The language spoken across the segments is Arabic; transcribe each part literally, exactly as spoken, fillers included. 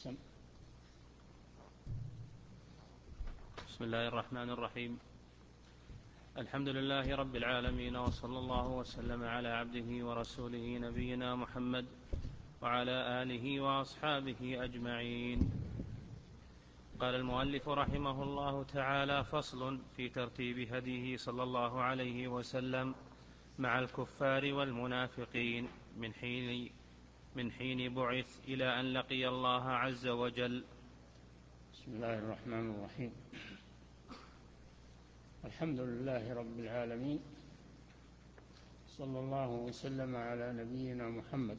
سم. بسم الله الرحمن الرحيم. الحمد لله رب العالمين، وصلى الله وسلم على عبده ورسوله نبينا محمد وعلى آله وأصحابه أجمعين. قال المؤلف رحمه الله تعالى: فصل في ترتيب هديه صلى الله عليه وسلم مع الكفار والمنافقين من حين من حين بعث إلى أن لقي الله عز وجل. بسم الله الرحمن الرحيم. الحمد لله رب العالمين، صلى الله وسلم على نبينا محمد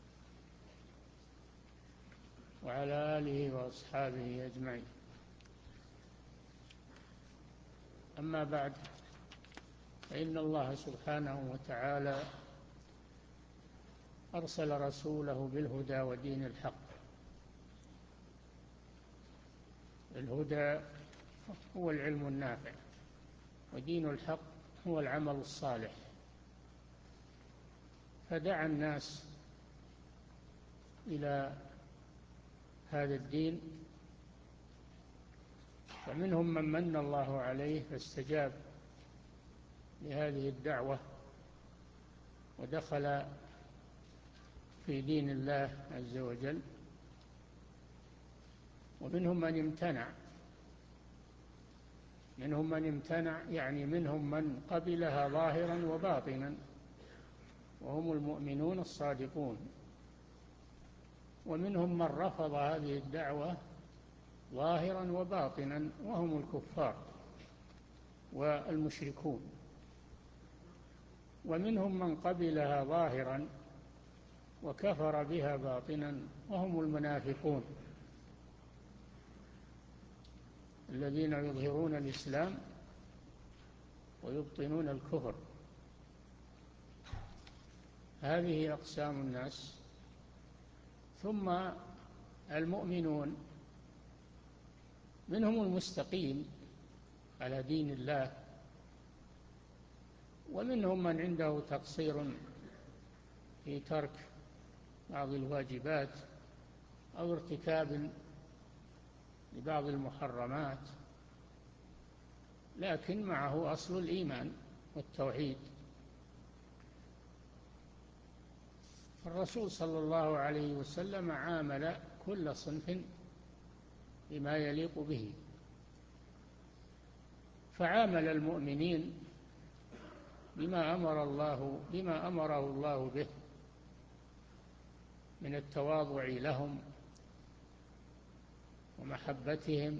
وعلى آله وأصحابه أجمعين. أما بعد، فإن الله سبحانه وتعالى أرسل رسوله بالهدى ودين الحق. الهدى هو العلم النافع، ودين الحق هو العمل الصالح. فدعا الناس إلى هذا الدين، فمنهم من من الله عليه فاستجاب لهذه الدعوة ودخل في دين الله عز وجل، ومنهم من امتنع. منهم من امتنع يعني منهم من قبلها ظاهرا وباطنا، وهم المؤمنون الصادقون، ومنهم من رفض هذه الدعوة ظاهرا وباطنا، وهم الكفار والمشركون. ومنهم من قبلها ظاهرا وكفر بها باطنا، وهم المنافقون الذين يظهرون الإسلام ويبطنون الكفر. هذه أقسام الناس. ثم المؤمنون منهم المستقيم على دين الله، ومنهم من عنده تقصير في ترك بعض الواجبات أو ارتكاب لبعض المحرمات، لكن معه أصل الإيمان والتوحيد. الرسول صلى الله عليه وسلم عامل كل صنف بما يليق به، فعامل المؤمنين بما أمر الله بما أمره الله به من التواضع لهم ومحبتهم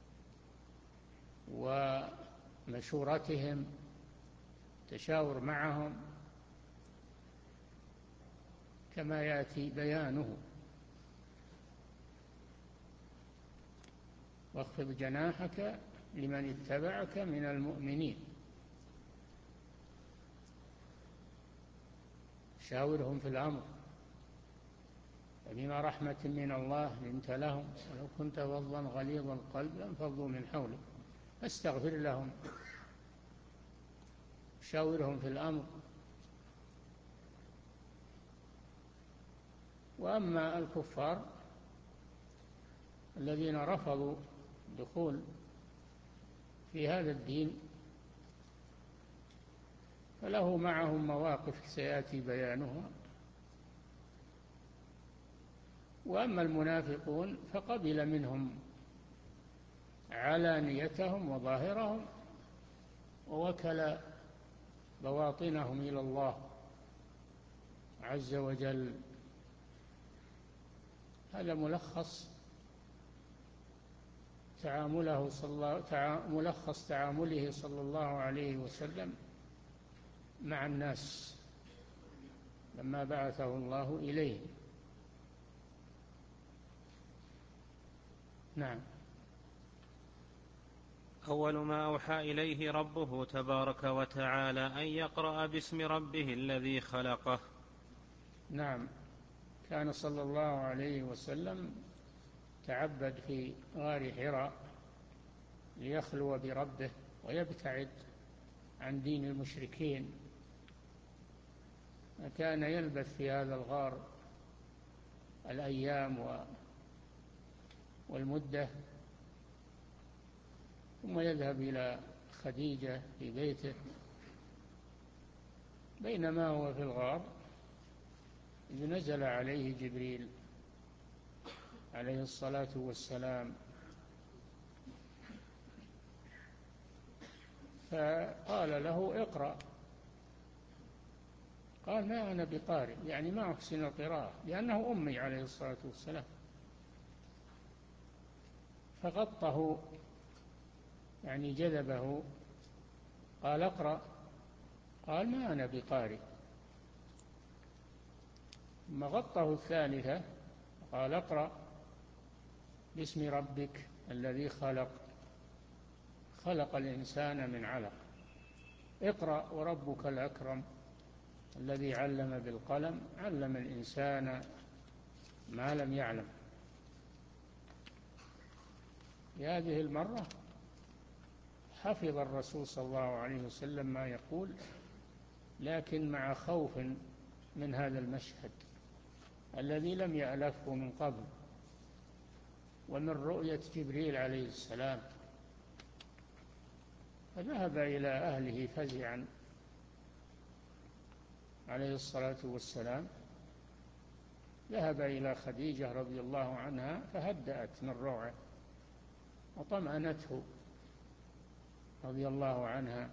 ومشورتهم، تشاور معهم كما يأتي بيانه. واخفض جناحك لمن اتبعك من المؤمنين، شاورهم في الأمر. فبما رحمة من الله لنت لهم، ولو كنت فظا غليظ القلب لانفضوا من حولك فاستغفر لهم. شاورهم في الأمر. وأما الكفار الذين رفضوا الدخول في هذا الدين فله معهم مواقف سيأتي بيانها. وأما المنافقون فقبل منهم علانيتهم وظاهرهم، ووكل بواطنهم إلى الله عز وجل. هذا ملخص تعامله صلى الله ملخص تعامله صلى الله عليه وسلم مع الناس لما بعثه الله إليه. نعم. أول ما أوحى إليه ربه تبارك وتعالى أن يقرأ باسم ربه الذي خلقه. نعم. كان صلى الله عليه وسلم تعبد في غار حراء ليخلو بربه ويبتعد عن دين المشركين، كان يلبث في هذا الغار الأيام والمدة، ثم يذهب إلى خديجة في بيته. بينما هو في الغار إذ نزل عليه جبريل عليه الصلاة والسلام، فقال له اقرأ. قال ما أنا بقارئ، يعني ما أحسن القراءة، لأنه أمي عليه الصلاة والسلام. فغطه، يعني جذبه، قال اقرأ. قال ما أنا بقارئ. ثم غطه الثالثة قال اقرأ باسم ربك الذي خلق خلق الإنسان من علق اقرأ وربك الأكرم الذي علم بالقلم علم الإنسان ما لم يعلم. في هذه المرة حفظ الرسول صلى الله عليه وسلم ما يقول، لكن مع خوف من هذا المشهد الذي لم يألفه من قبل، ومن رؤية جبريل عليه السلام. فذهب إلى أهله فزعا عليه الصلاة والسلام، ذهب إلى خديجة رضي الله عنها فهدأت من روعه وطمأنته رضي الله عنها،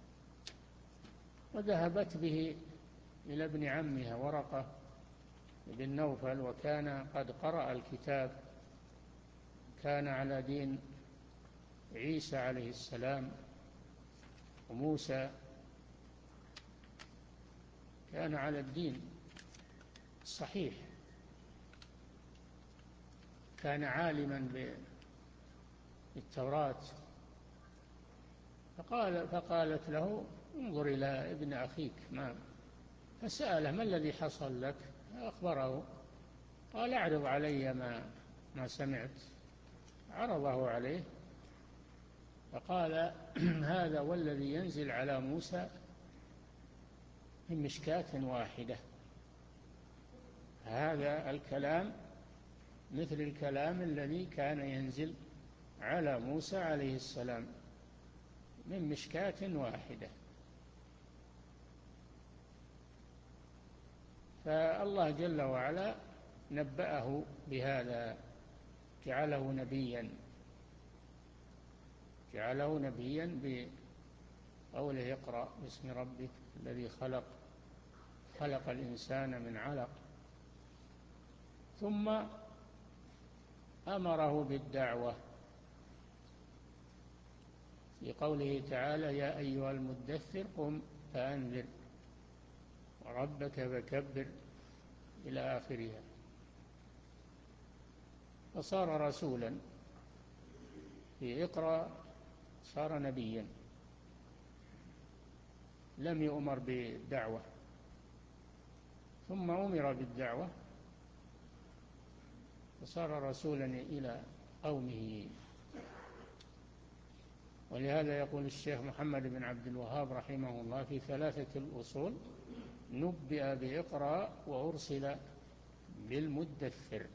وذهبت به إلى ابن عمها ورقة بن نوفل، وكان قد قرأ الكتاب، كان على دين عيسى عليه السلام وموسى، كان على الدين الصحيح، كان عالما بالتوراة. فقال فقالت له انظر إلى ابن أخيك، ما فسأله ما الذي حصل لك؟ أخبره. قال اعرض علي ما ما سمعت. عرضه عليه فقال هذا والذي ينزل على موسى من مشكاة واحدة. هذا الكلام مثل الكلام الذي كان ينزل على موسى عليه السلام من مشكاة واحدة. فالله جل وعلا نبأه بهذا، جعله نبيا جعله نبيا بقوله اقرأ باسم ربك الذي خلق خلق الإنسان من علق. ثم أمره بالدعوة في قوله تعالى يا أيها المدثر قم فأنذر وربك فكبر إلى آخرها. فصار رسولا في اقرأ، صار نبيا، لم يؤمر بالدعوة، ثم أمر بالدعوة فصار رسولا إلى قومه. ولهذا يقول الشيخ محمد بن عبد الوهاب رحمه الله في ثلاثة الأصول نبئ بإقرأ وأرسل بالمدثر.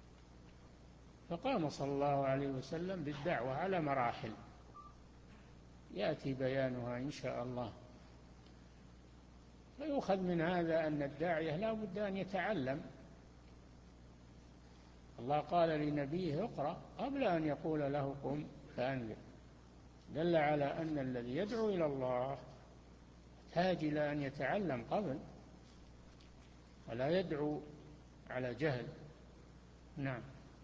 فقام صلى الله عليه وسلم بالدعوة على مراحل يأتي بيانها إن شاء الله. فيؤخذ من هذا أن الداعية لا بد أن يتعلم. الله قال لنبيه اقرأ قبل أن يقول له قم فأنذر، دل على أن الذي يدعو إلى الله يحتاج إلى أن يتعلم قبل، ولا يدعو على جهل. نعم.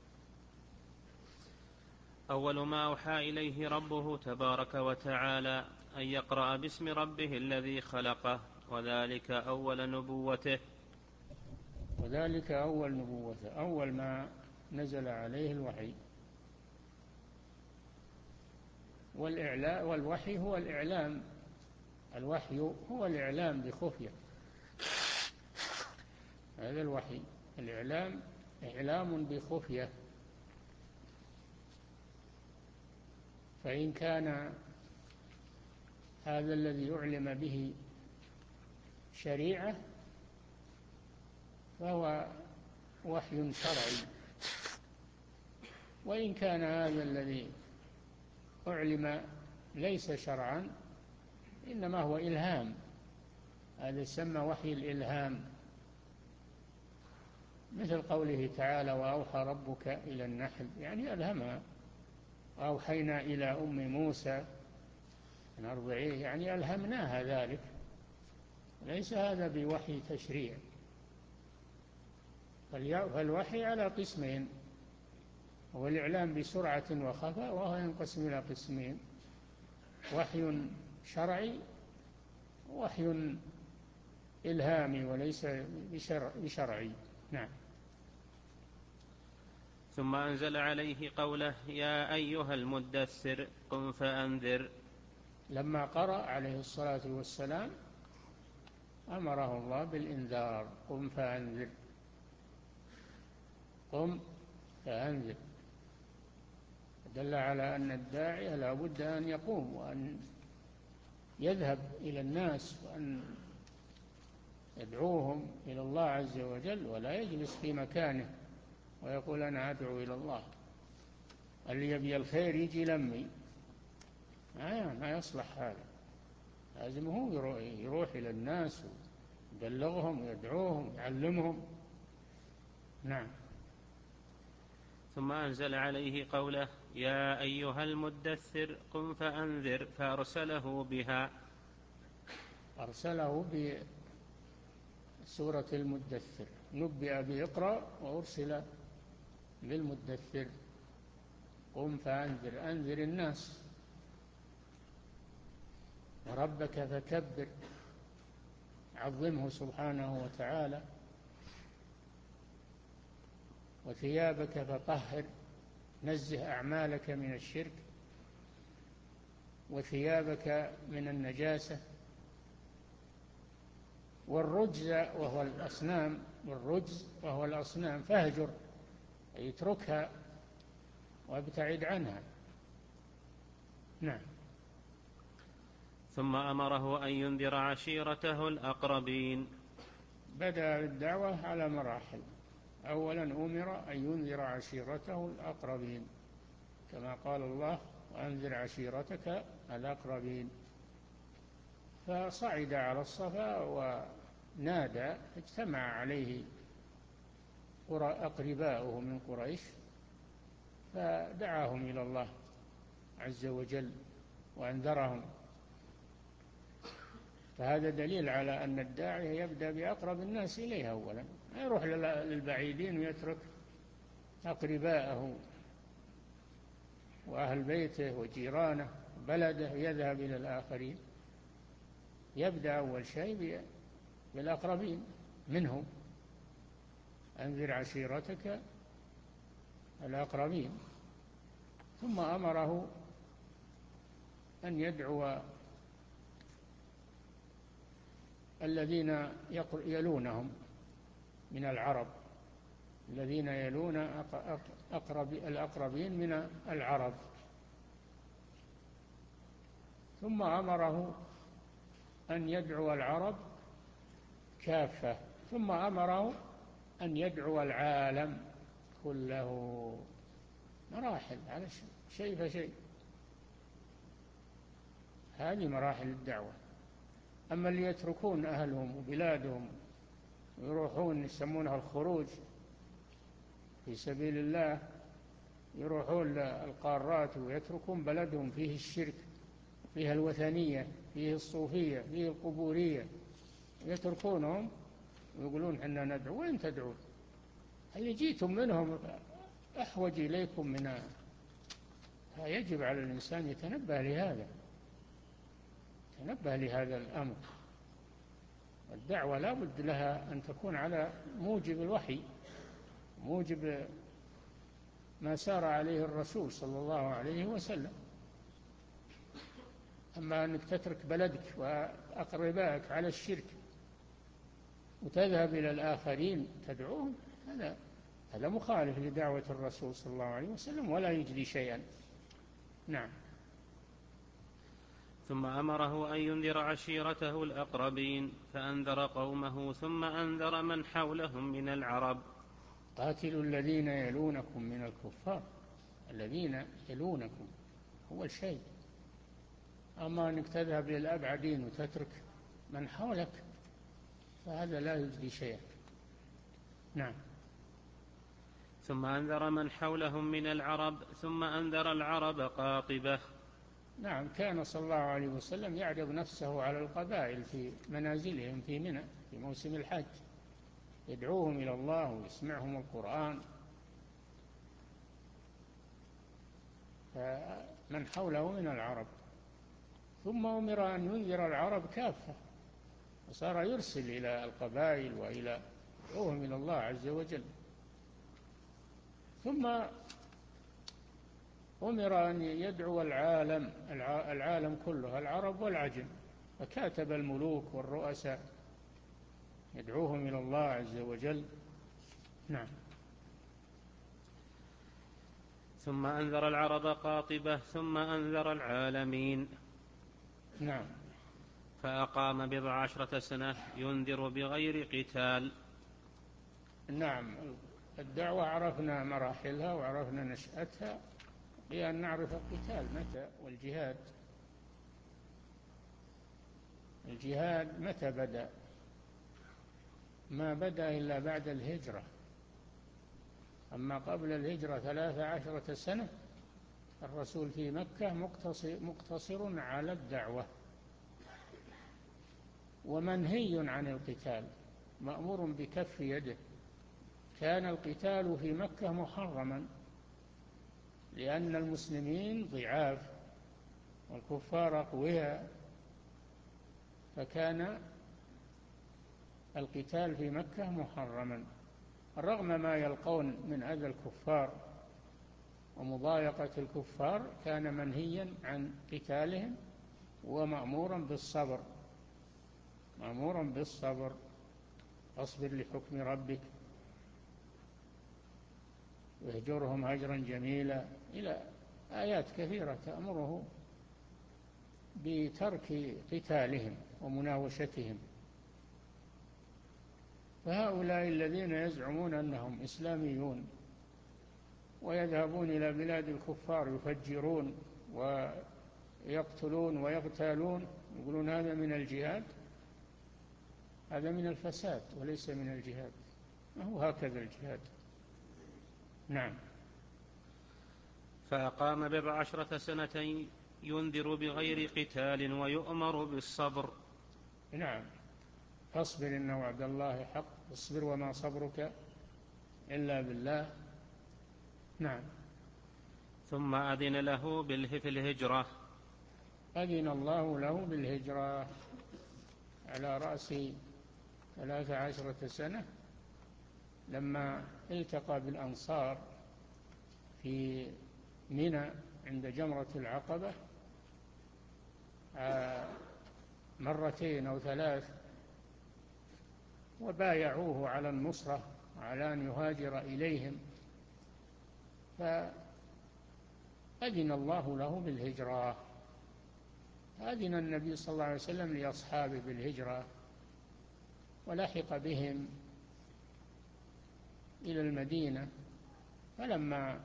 أول ما أوحى إليه ربه تبارك وتعالى أن يقرأ باسم ربه الذي خلقه، وذلك أول نبوته وذلك أول نبوته، أول ما نزل عليه الوحي. والإعلاء والوحي هو الإعلام، الوحي هو الإعلام بخفية، هذا الوحي، الإعلام إعلام بخفية. فإن كان هذا الذي يعلم به شريعة فهو وحي شرعي، وإن كان هذا الذي أعلم ليس شرعا، إنما هو إلهام، هذا يسمى وحي الإلهام، مثل قوله تعالى: وأوحى ربك إلى النحل، يعني ألهمها. وأوحينا إلى أم موسى أن أرضعيه، يعني ألهمناها ذلك، ليس هذا بوحي تشريع. فالوحي على قسمين: هو الإعلام بسرعة وخفاء، وهو ينقسم إلى قسمين: وحي شرعي ووحي إلهامي وليس بشرعي. نعم. ثم أنزل عليه قوله: يا أيها المدثر قم فأنذر. لما قرأ عليه الصلاة والسلام أمره الله بالإنذار: قم فأنذر، قم فأنذر، دل على أن الداعية لا بد أن يقوم وأن يذهب إلى الناس وأن يدعوهم إلى الله عز وجل، ولا يجلس في مكانه ويقول أنا أدعو إلى الله. اللي يبي الخير يجي لمي، ما يصلح هذا. لازم هو يروح إلى الناس ويبلغهم ويدعوهم ويعلمهم. نعم. ثم أنزل عليه قوله: يا أيها المدثر قم فأنذر، فأرسله بها. أرسله بسورة المدثر، نبئ بإقرأ وأرسل بالمدثر. قم فأنذر، أنذر الناس. وربك فكبر، عظمه سبحانه وتعالى. وثيابك فطهر، نزه أعمالك من الشرك وثيابك من النجاسة. والرجز وهو الأصنام، والرجز وهو الأصنام فاهجر، أي اتركها وابتعد عنها. نعم. ثم أمره أن ينذر عشيرته الأقربين. بدأ الدعوة على مراحل. أولا أمر أن ينذر عشيرته الأقربين، كما قال الله: وأنذر عشيرتك الأقربين. فصعد على الصفا ونادى، اجتمع عليه أقرباؤه من قريش، فدعاهم إلى الله عز وجل وأنذرهم. فهذا دليل على أن الداعية يبدأ بأقرب الناس إليه أولا، ما يروح للبعيدين ويترك أقرباءه وأهل بيته وجيرانه بلده يذهب إلى الآخرين. يبدأ أول شيء بالأقربين منه: أنذر عشيرتك الأقربين. ثم أمره أن يدعو الذين يلونهم من العرب، الذين يلون أقرب الأقربين من العرب. ثم أمره أن يدعو العرب كافة. ثم أمره أن يدعو العالم كله. مراحل على شيء فشيء، هذه مراحل الدعوة. أما اللي يتركون أهلهم وبلادهم ويروحون يسمونها الخروج في سبيل الله، يروحون القارات ويتركون بلدهم فيه الشرك، فيها الوثنية، فيه الصوفية، فيه القبورية، يتركونهم ويقولون إننا ندعو. وين تدعون؟ اللي جيتم منهم أحوج إليكم من. يجب على الإنسان يتنبه لهذا، يتنبه لهذا الأمر. الدعوة لا بد لها أن تكون على موجب الوحي، موجب ما سار عليه الرسول صلى الله عليه وسلم. أما أنك تترك بلدك وأقربائك على الشرك وتذهب إلى الآخرين تدعوهم، هذا هذا مخالف لدعوة الرسول صلى الله عليه وسلم ولا يجدي شيئا. نعم. ثم أمره أن ينذر عشيرته الأقربين، فأنذر قومه ثم أنذر من حولهم من العرب. قاتلوا الذين يلونكم من الكفار الذين يلونكم هو الشيء. أما أنك تذهب للأبعدين وتترك من حولك فهذا لا يجدي شيئا. نعم. ثم أنذر من حولهم من العرب ثم أنذر العرب قاطبة. نعم، كان صلى الله عليه وسلم يعرض نفسه على القبائل في منازلهم في منى في موسم الحج، يدعوهم إلى الله ويسمعهم القرآن. فمن حوله من العرب، ثم أمر أن ينذر العرب كافة، وصار يرسل إلى القبائل وإلى يدعوهم إلى الله عز وجل. ثم أمر أن يدعو العالم العالم كله، العرب والعجم، فكاتب الملوك والرؤساء يدعوهم إلى الله عز وجل. نعم. ثم أنذر العرب قاطبة ثم أنذر العالمين. نعم. فأقام بضع عشرة سنة ينذر بغير قتال. نعم، الدعوة عرفنا مراحلها وعرفنا نشأتها، لأن نعرف القتال متى والجهاد. الجهاد متى بدأ؟ ما بدأ إلا بعد الهجرة. أما قبل الهجرة ثلاث عشرة سنة الرسول في مكة مقتصر, مقتصر على الدعوة، ومنهي عن القتال، مأمور بكف يده. كان القتال في مكة محرما لأن المسلمين ضعاف والكفار أقوياء، فكان القتال في مكة محرما رغم ما يلقون من أذى الكفار ومضايقة الكفار. كان منهيا عن قتالهم ومأمورا بالصبر، مأمورا بالصبر، اصبر لحكم ربك واهجرهم هجرا جميلا، إلى آيات كثيرة تأمره بترك قتالهم ومناوشتهم. فهؤلاء الذين يزعمون أنهم إسلاميون ويذهبون إلى بلاد الكفار يفجرون ويقتلون ويغتالون، يقولون هذا من الجهاد، هذا من الفساد وليس من الجهاد، ما هو هكذا الجهاد. نعم. فأقام بضع عشرة سنة ينذر بغير قتال ويؤمر بالصبر. نعم، فاصبر إن وعد الله حق، اصبر وما صبرك إلا بالله. نعم. ثم أذن له في الهجرة. أذن الله له بالهجرة على رأس ثلاث عشرة سنة، لما التقى بالأنصار في منى عند جمرة العقبة مرتين أو ثلاث، وبايعوه على النصرة وعلى أن يهاجر إليهم، فأذن الله له بالهجرة. أذن النبي صلى الله عليه وسلم لأصحابه بالهجرة ولحق بهم إلى المدينة. فلما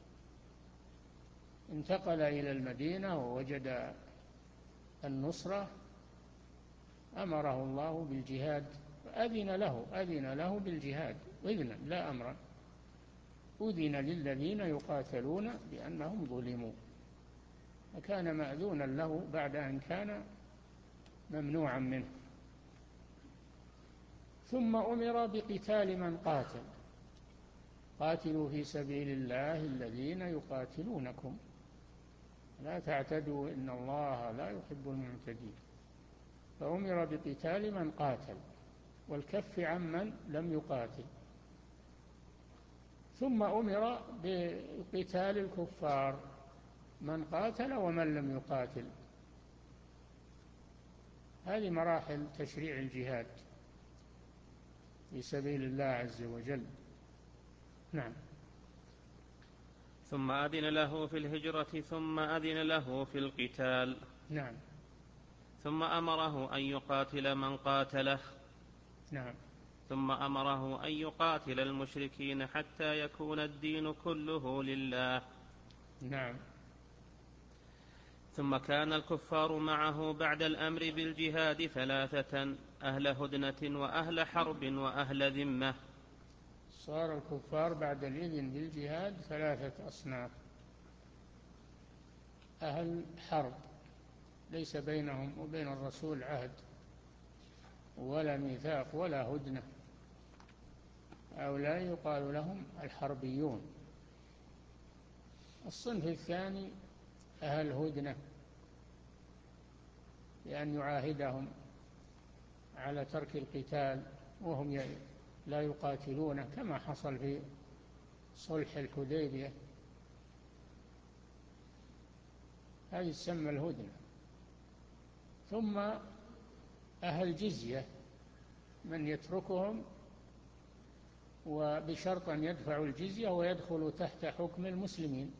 انتقل إلى المدينة ووجد النصرة أمره الله بالجهاد، فأذن له أذن له بالجهاد إذنا لا أمرا. أذن للذين يقاتلون بأنهم ظلموا، فكان مأذونا له بعد أن كان ممنوعا منه. ثم أمر بقتال من قاتل، قاتلوا في سبيل الله الذين يقاتلونكم لا تعتدوا إن الله لا يحب المعتدين. فأمر بقتال من قاتل والكف عمن لم يقاتل. ثم أمر بقتال الكفار، من قاتل ومن لم يقاتل. هذه مراحل تشريع الجهاد في سبيل الله عز وجل. نعم. ثم أذن له في الهجرة ثم أذن له في القتال. نعم. ثم أمره أن يقاتل من قاتله. نعم. ثم أمره أن يقاتل المشركين حتى يكون الدين كله لله. نعم. ثم كان الكفار معه بعد الأمر بالجهاد ثلاثة: أهل هدنة وأهل حرب وأهل ذمة. صار الكفار بعد الإذن بالجهاد ثلاثة أصناف: أهل حرب ليس بينهم وبين الرسول عهد ولا ميثاق ولا هدنة، هؤلاء يقال لهم الحربيون. الصنف الثاني أهل هدنة، لأن يعاهدهم على ترك القتال وهم لا يقاتلون، كما حصل في صلح الحديبية، هذه تسمى الهدنة. ثم أهل جزية، من يتركهم وبشرط أن يدفعوا الجزية ويدخلوا تحت حكم المسلمين،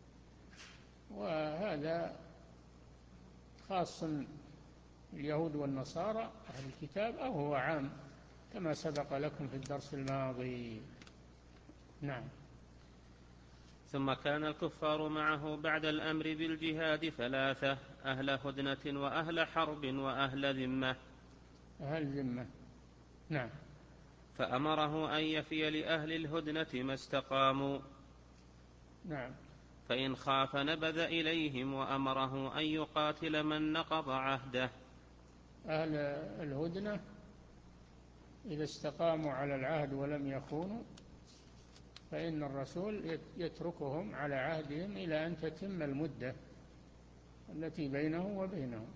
وهذا خاص اليهود والنصارى أهل الكتاب، أو هو عام كما سبق لكم في الدرس الماضي. نعم. ثم كان الكفار معه بعد الأمر بالجهاد ثلاثة: أهل هدنة وأهل حرب وأهل ذمة. أهل ذمة. نعم. فأمره أن يفي لأهل الهدنة ما استقاموا. نعم. فإن خاف نبذ إليهم، وأمره أن يقاتل من نقض عهده. أهل الهدنة إذا استقاموا على العهد ولم يخونوا فإن الرسول يتركهم على عهدهم إلى أن تتم المدة التي بينه وبينهم،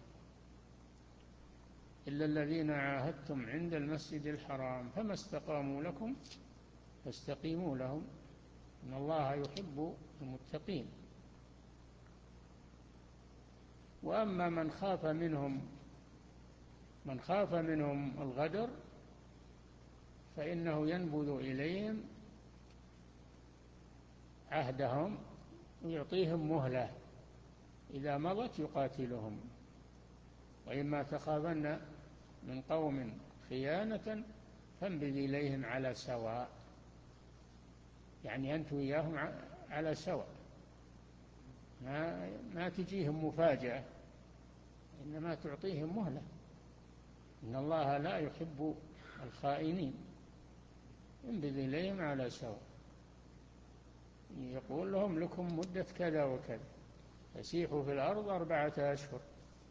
إلا الذين عاهدتم عند المسجد الحرام فما استقاموا لكم فاستقيموا لهم إن الله يحب المتقين. وأما من خاف منهم من خاف منهم الغدر فإنه ينبذ إليهم عهدهم ويعطيهم مهلة، إذا مضت يقاتلهم. وإما تخافن من قوم خيانة فانبذ إليهم على سواء، يعني أنت وياهم على سواء، ما, ما تجيهم مفاجأة، إنما تعطيهم مهلة. إن الله لا يحب الخائنين. انبذ إليهم على سواء، يقول لهم لكم مدة كذا وكذا، فسيحوا في الأرض أربعة أشهر،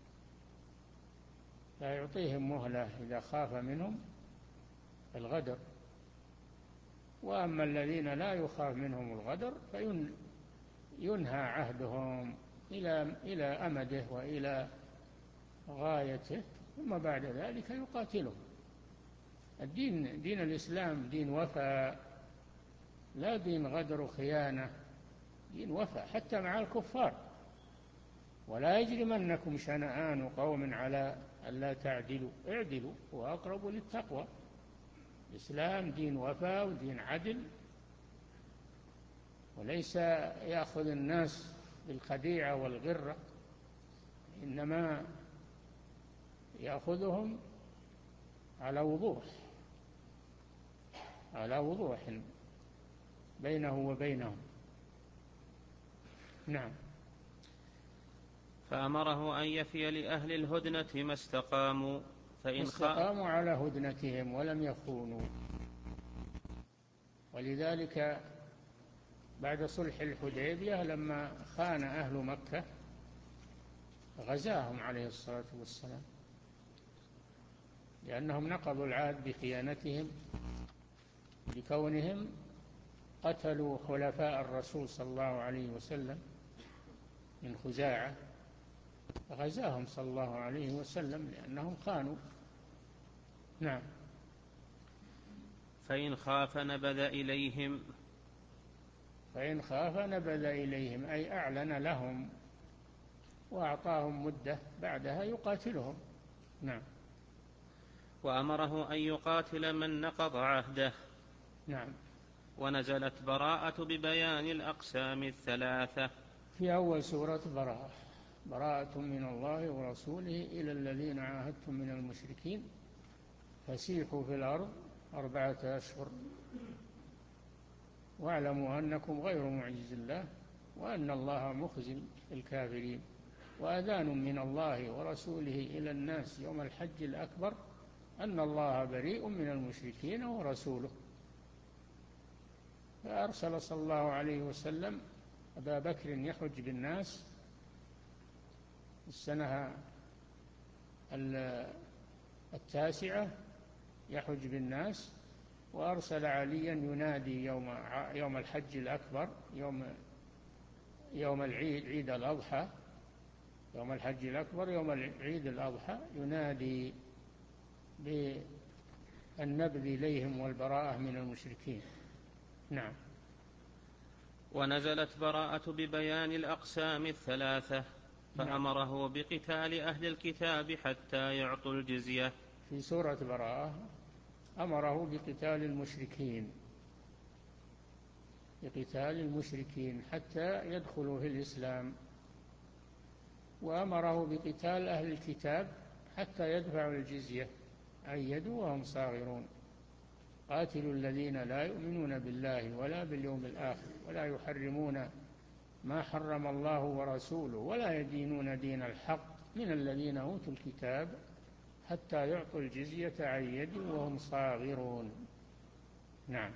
لا يعطيهم مهلة إذا خاف منهم الغدر. وأما الذين لا يخاف منهم الغدر فينهى عهدهم إلى إلى أمده وإلى غايته، ثم بعد ذلك يقاتلهم. الدين دين الإسلام دين وفاء، لا دين غدر وخيانة، دين وفاء حتى مع الكفار. ولا يجرمنكم شنآن قوم على ألا تعدلوا اعدلوا هو أقرب للتقوى. الإسلام دين وفاء ودين عدل، وليس يأخذ الناس بالخديعة والغرة، إنما يأخذهم على وضوح على وضوح بينه وبينهم. نعم. فأمره أن يفي لأهل الهدنة ما استقاموا. فإن استقاموا على هدنتهم ولم يخونوا. ولذلك بعد صلح الحديبية لما خان أهل مكة غزاهم عليه الصلاة والسلام، لأنهم نقضوا العهد بخيانتهم، لكونهم قتلوا خلفاء الرسول صلى الله عليه وسلم من خزاعة، غزاهم صلى الله عليه وسلم لأنهم خانوا. نعم. فإن خاف نبذ إليهم. فإن خاف نبذ إليهم أي أعلن لهم وأعطاهم مدة بعدها يقاتلهم. نعم. وأمره أن يقاتل من نقض عهده. نعم. ونزلت براءة ببيان الأقسام الثلاثة في أول سورة براءة: براءة من الله ورسوله إلى الذين عاهدتم من المشركين فسيحوا في الأرض أربعة أشهر واعلموا أنكم غير معجز الله وأن الله مخزي الكافرين. وأذان من الله ورسوله إلى الناس يوم الحج الأكبر أن الله بريء من المشركين ورسوله. فأرسل صلى الله عليه وسلم أبا بكر يحج بالناس السنة التاسعة، يحج بالناس، وأرسل عليا ينادي يوم يوم الحج الأكبر، يوم يوم العيد، عيد الأضحى، يوم الحج الأكبر يوم عيد الأضحى، ينادي بالنبذ إليهم والبراءة من المشركين. نعم. ونزلت براءة ببيان الأقسام الثلاثة، فأمره بقتال أهل الكتاب حتى يعطوا الجزية. في سورة براءة أمره بقتال المشركين، بقتال المشركين حتى يدخلوا في الإسلام، وأمره بقتال أهل الكتاب حتى يدفعوا الجزية أيدوا وهم صاغرون. قاتلوا الذين لا يؤمنون بالله ولا باليوم الآخر ولا يحرمون ما حرم الله ورسوله ولا يدينون دين الحق من الذين أوتوا الكتاب حتى يعطوا الجزية عن يد وهم صاغرون. نعم.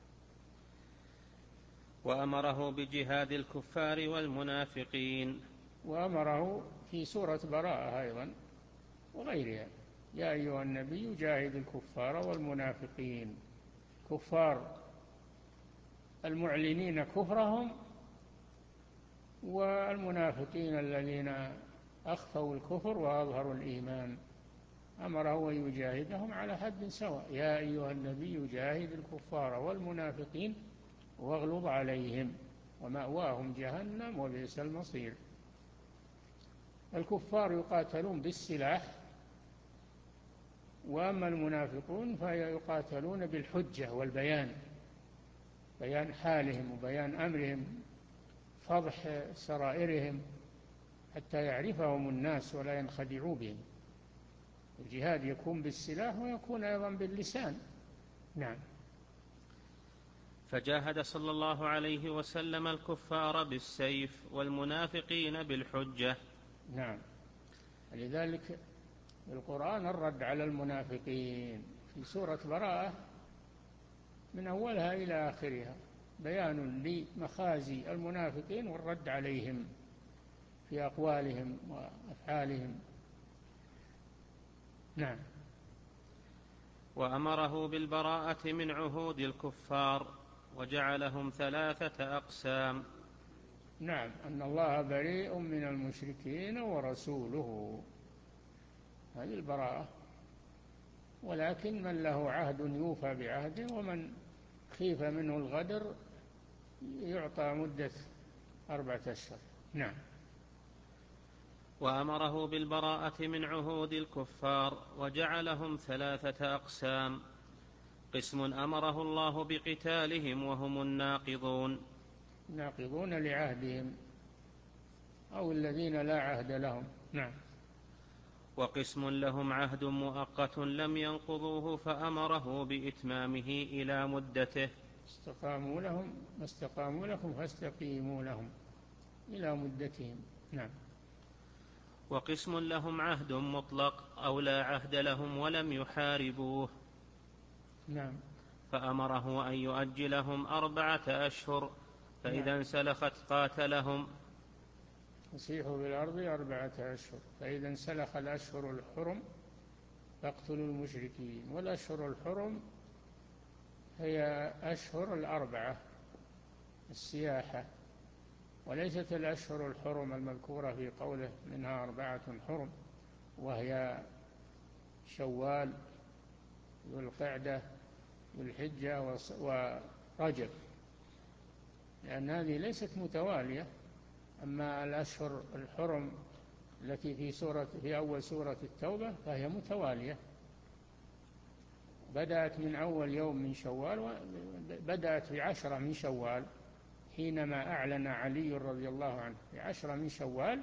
وأمره بجهاد الكفار والمنافقين. وأمره في سورة براءة أيضا وغيرها: يا أيها النبي جاهد الكفار والمنافقين، كفار المعلنين كفرهم والمنافقين الذين أخفوا الكفر وأظهروا الإيمان، أمره أن يجاهدهم على حد سواء. يا أيها النبي جاهد الكفار والمنافقين واغلظ عليهم ومأواهم جهنم وبئس المصير. الكفار يقاتلون بالسلاح، وأما المنافقون فيقاتلون بالحجة والبيان، بيان حالهم وبيان أمرهم، فضح سرائرهم حتى يعرفهم الناس ولا ينخدعوا بهم. الجهاد يكون بالسلاح ويكون أيضا باللسان. نعم. فجاهد صلى الله عليه وسلم الكفار بالسيف والمنافقين بالحجة. نعم. لذلك القرآن الرد على المنافقين في سورة براءة من أولها إلى آخرها بيان لمخازي المنافقين والرد عليهم في أقوالهم وأفعالهم. نعم. وأمره بالبراءة من عهود الكفار وجعلهم ثلاثة أقسام. نعم، أن الله بريء من المشركين ورسوله، هذه البراءة. ولكن من له عهد يوفى بعهده، ومن خيف منه الغدر يعطى مدة أربعة أشهر. نعم. وأمره بالبراءة من عهود الكفار وجعلهم ثلاثة أقسام: قسم أمره الله بقتالهم وهم الناقضون، ناقضون لعهدهم أو الذين لا عهد لهم. نعم. وقسم لهم عهد مؤقت لم ينقضوه فأمره بإتمامه إلى مدته. استقاموا لهم ما استقاموا لكم فاستقيموا لهم إلى مدتهم. نعم. وقسم لهم عهد مطلق أو لا عهد لهم ولم يحاربوه. نعم. فأمره أن يؤجلهم أربعة أشهر، فإذا نعم. انسلخت قاتلهم. يسيحوا في الأرض أربعة أشهر، فإذا انسلخ الأشهر الحرم فاقتلوا المشركين. والأشهر الحرم هي أشهر الأربعة السياحة، وليست الأشهر الحرم المذكورة في قوله منها أربعة حرم، وهي شوال ذو القعدة ذو الحجة ورجب، لأن هذه ليست متوالية. أما الأشهر الحرم التي في سورة في أول سورة التوبة فهي متوالية، بدأت من أول يوم من شوال، بدأت في عشرة من شوال حينما أعلن علي رضي الله عنه في عشرة من شوال،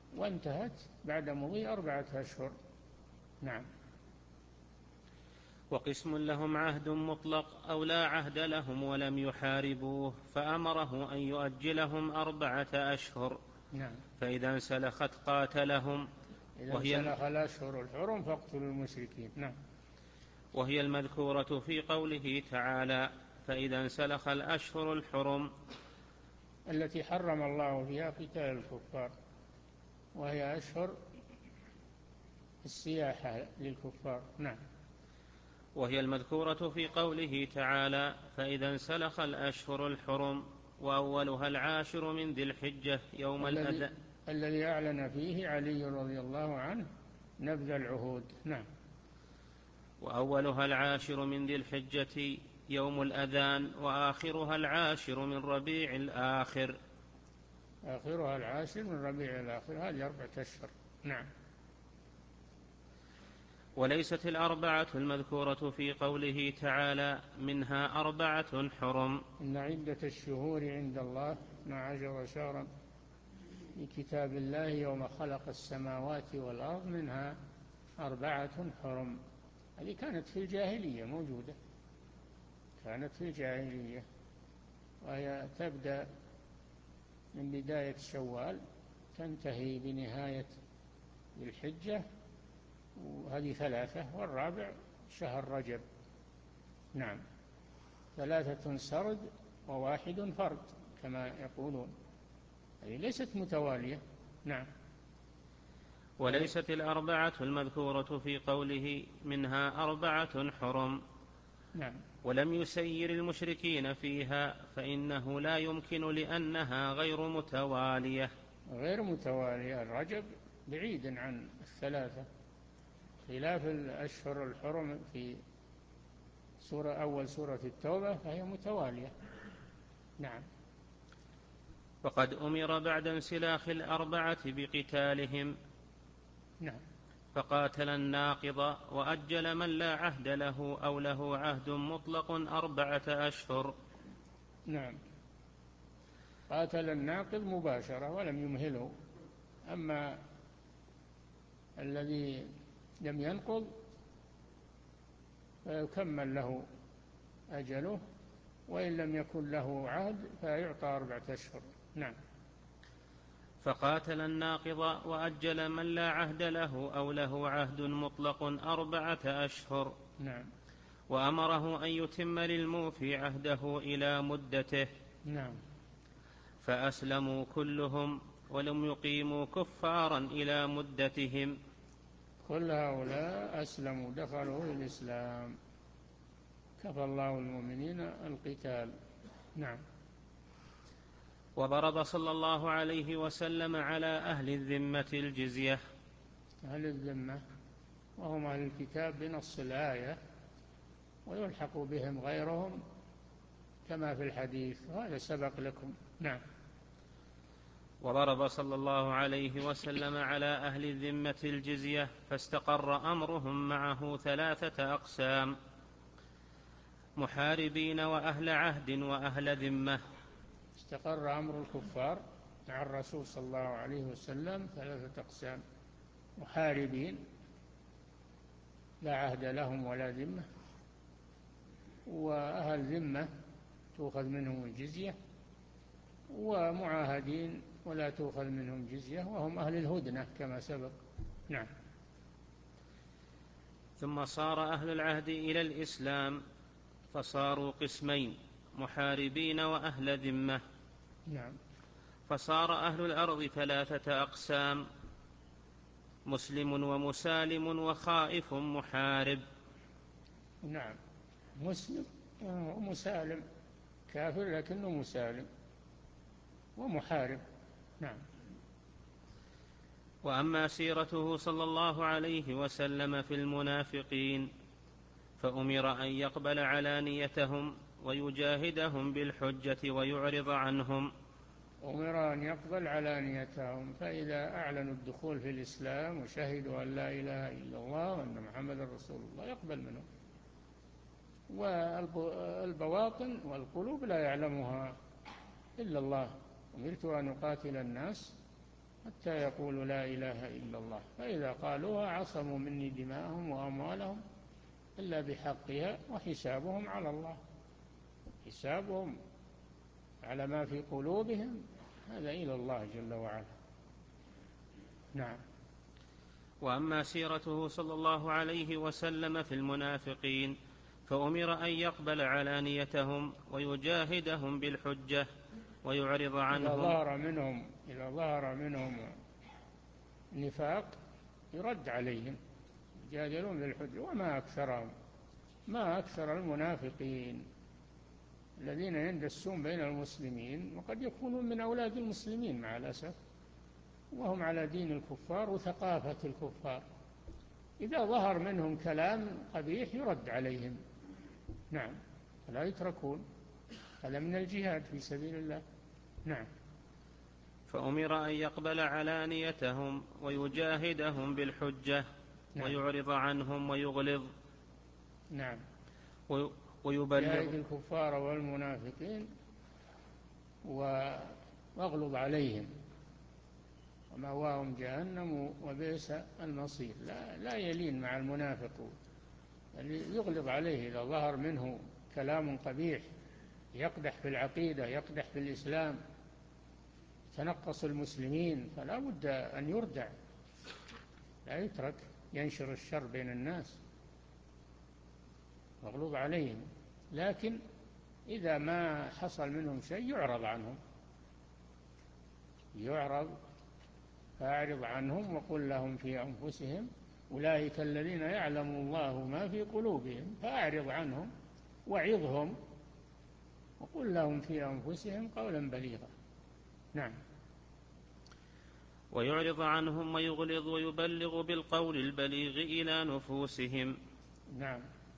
وانتهت بعد مضي أربعة أشهر. نعم. وقسم لهم عهد مطلق أو لا عهد لهم ولم يحاربوه فأمره أن يؤجلهم أربعة أشهر. نعم. فإذا انسلخت قاتلهم. إذا وهي انسلخ الأشهر الحرم فاقتلوا المشركين. نعم. وهي المذكورة في قوله تعالى فإذا انسلخ الأشهر الحرم، التي حرم الله فيها قتال الكفار، وهي أشهر السياحة للكفار. نعم. وهي المذكورة في قوله تعالى فإذا انسلخ الأشهر الحرم، وأولها العاشر من ذي الحجة يوم الأذان، الذي أعلن فيه علي رضي الله عنه نبذ العهود. نعم. وأولها العاشر من ذي الحجة يوم الأذان، وآخرها العاشر من ربيع الآخر. آخرها العاشر من ربيع الآخر، هذه أربعة أشهر. نعم. وليست الأربعة المذكورة في قوله تعالى منها أربعة حرم. إن عدة الشهور عند الله اثنا عشر شهرا في كتاب الله يوم خلق السماوات والأرض منها أربعة حرم. هذه كانت في الجاهلية موجودة، كانت في الجاهلية، وهي تبدأ من بداية شوال تنتهي بنهاية ذي الحجة، وهذه ثلاثة، والرابع شهر رجب. نعم. ثلاثة سرد وواحد فرد كما يقولون، هذه ليست متوالية. نعم. وليست الأربعة المذكورة في قوله منها أربعة حرم. نعم. ولم يسير المشركين فيها فإنه لا يمكن لأنها غير متوالية. غير متوالية، الرجب بعيد عن الثلاثة، خلاف الأشهر الحرم في سورة أول سورة التوبة فهي متوالية. نعم. وقد أمر بعد انسلاخ الأربعة بقتالهم. نعم. فقاتل الناقض وأجل من لا عهد له أو له عهد مطلق أربعة أشهر. نعم. قاتل الناقض مباشرة ولم يمهله، أما الذي لم ينقض فيكمل له أجله، وإن لم يكن له عهد فيعطى أربعة أشهر. نعم. فقاتل الناقض وأجل من لا عهد له أو له عهد مطلق أربعة أشهر. نعم. وأمره أن يتم للموفي عهده إلى مدته. نعم. فأسلموا كلهم ولم يقيموا كفارا إلى مدتهم. كل هؤلاء أسلموا، دخلوا في الإسلام، كفى الله المؤمنين القتال. نعم. وضرب صلى الله عليه وسلم على أهل الذمة الجزية. أهل الذمة وهم أهل الكتاب بنص الآية، ويلحق بهم غيرهم كما في الحديث، وهذا سبق لكم. نعم. وضرب صلى الله عليه وسلم على أهل الذمة الجزية، فاستقر أمرهم معه ثلاثة أقسام: محاربين وأهل عهد وأهل ذمة. استقر أمر الكفار مع الرسول صلى الله عليه وسلم ثلاثة أقسام: محاربين لا عهد لهم ولا ذمة، وأهل ذمة تؤخذ منهم الجزية، ومعاهدين ولا تؤخذ منهم جزية، وهم أهل الهدنة كما سبق. نعم. ثم صار أهل العهد إلى الإسلام فصاروا قسمين: محاربين وأهل ذمة. نعم. فصار أهل الأرض ثلاثة أقسام: مسلم ومسالم وخائف محارب. نعم. مسلم ومسالم، كافر لكنه مسالم، ومحارب. نعم. وأما سيرته صلى الله عليه وسلم في المنافقين فأمر أن يقبل علانيتهم ويجاهدهم بالحجة ويعرض عنهم. أمر أن يقبل علانيتهم، فإذا أعلنوا الدخول في الإسلام وشهدوا أن لا إله إلا الله وأن محمد رسول الله يقبل منهم، والبواطن والقلوب لا يعلمها إلا الله. أمرت أن أقاتل الناس حتى يقولوا لا إله إلا الله، فإذا قالوها عصموا مني دماءهم وأموالهم إلا بحقها، وحسابهم على الله، حسابهم على ما في قلوبهم هذا إلى الله جل وعلا. نعم. وأما سيرته صلى الله عليه وسلم في المنافقين فأمر أن يقبل علانيتهم ويجاهدهم بالحجة ويعرض عنهم. إذا ظهر منهم إذا ظهر منهم نفاق يرد عليهم، يجادلون بالحجة. وما أكثرهم ما أكثر المنافقين الذين يندسون بين المسلمين، وقد يكونون من أولاد المسلمين مع الأسف، وهم على دين الكفار وثقافة الكفار. إذا ظهر منهم كلام قبيح يرد عليهم. نعم، لا يتركون، هذا من الجهاد في سبيل الله. نعم. فأمر أن يقبل علانيتهم ويجاهدهم بالحجة. نعم. ويعرض عنهم ويغلظ. نعم. ويبلغ. جاهد الكفار والمنافقين واغلظ عليهم ومأواهم جهنم وبئس المصير. لا, لا يلين مع المنافق، يعني يغلظ عليه إذا ظهر منه كلام قبيح يقدح في العقيدة، يقدح في الإسلام، تنقص المسلمين، فلا بد أن يردع، لا يترك ينشر الشر بين الناس، مغلوب عليهم. لكن إذا ما حصل منهم شيء يعرض عنهم، يعرض فأعرض عنهم وقل لهم في أنفسهم أولئك الذين يعلم الله ما في قلوبهم فأعرض عنهم وعظهم وقل لهم في أنفسهم قولا بليغا. نعم. ويعرض عنهم ويغلظ ويبلغ بالقول البليغ إلى نفوسهم. نعم.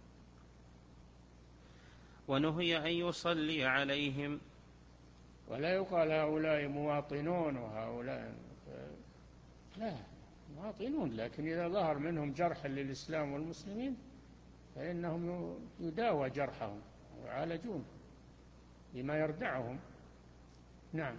ونهي أن يصلي عليهم. ولا يقال هؤلاء مواطنون وهؤلاء، لا، مواطنون، لكن إذا ظهر منهم جرح للإسلام والمسلمين فإنهم يداوى جرحهم ويعالجون بما يردعهم. نعم.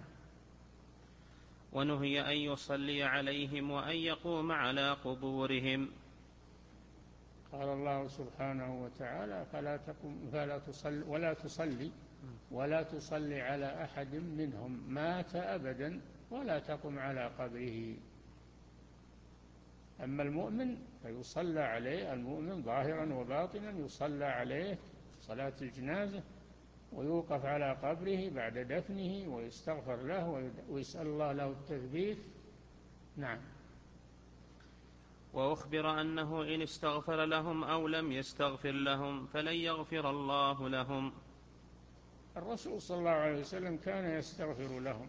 ونهي أن يصلي عليهم وأن يقوم على قبورهم. قال الله سبحانه وتعالى فلا تقم فلا تصلي ولا تصلي ولا تصلي على أحد منهم مات أبدا ولا تقم على قبره. أما المؤمن فيصلى عليه، المؤمن ظاهرا وباطنا يصلى عليه صلاة الجنازة، ويوقف على قبره بعد دفنه ويستغفر له ويسأل الله له التثبيت. نعم. وأخبر أنه إن استغفر لهم أو لم يستغفر لهم فلن يغفر الله لهم. الرسول صلى الله عليه وسلم كان يستغفر لهم،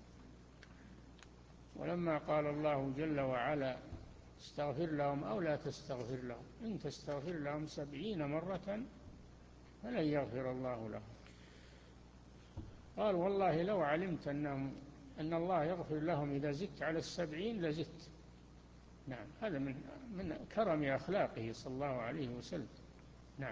ولما قال الله جل وعلا استغفر لهم أو لا تستغفر لهم إن تستغفر لهم سبعين مرة فلن يغفر الله لهم، قال والله لو علمت أنهم أن الله يغفر لهم إذا زدت على السبعين لزدت. نعم، هذا من من كرم أخلاقه صلى الله عليه وسلم. نعم.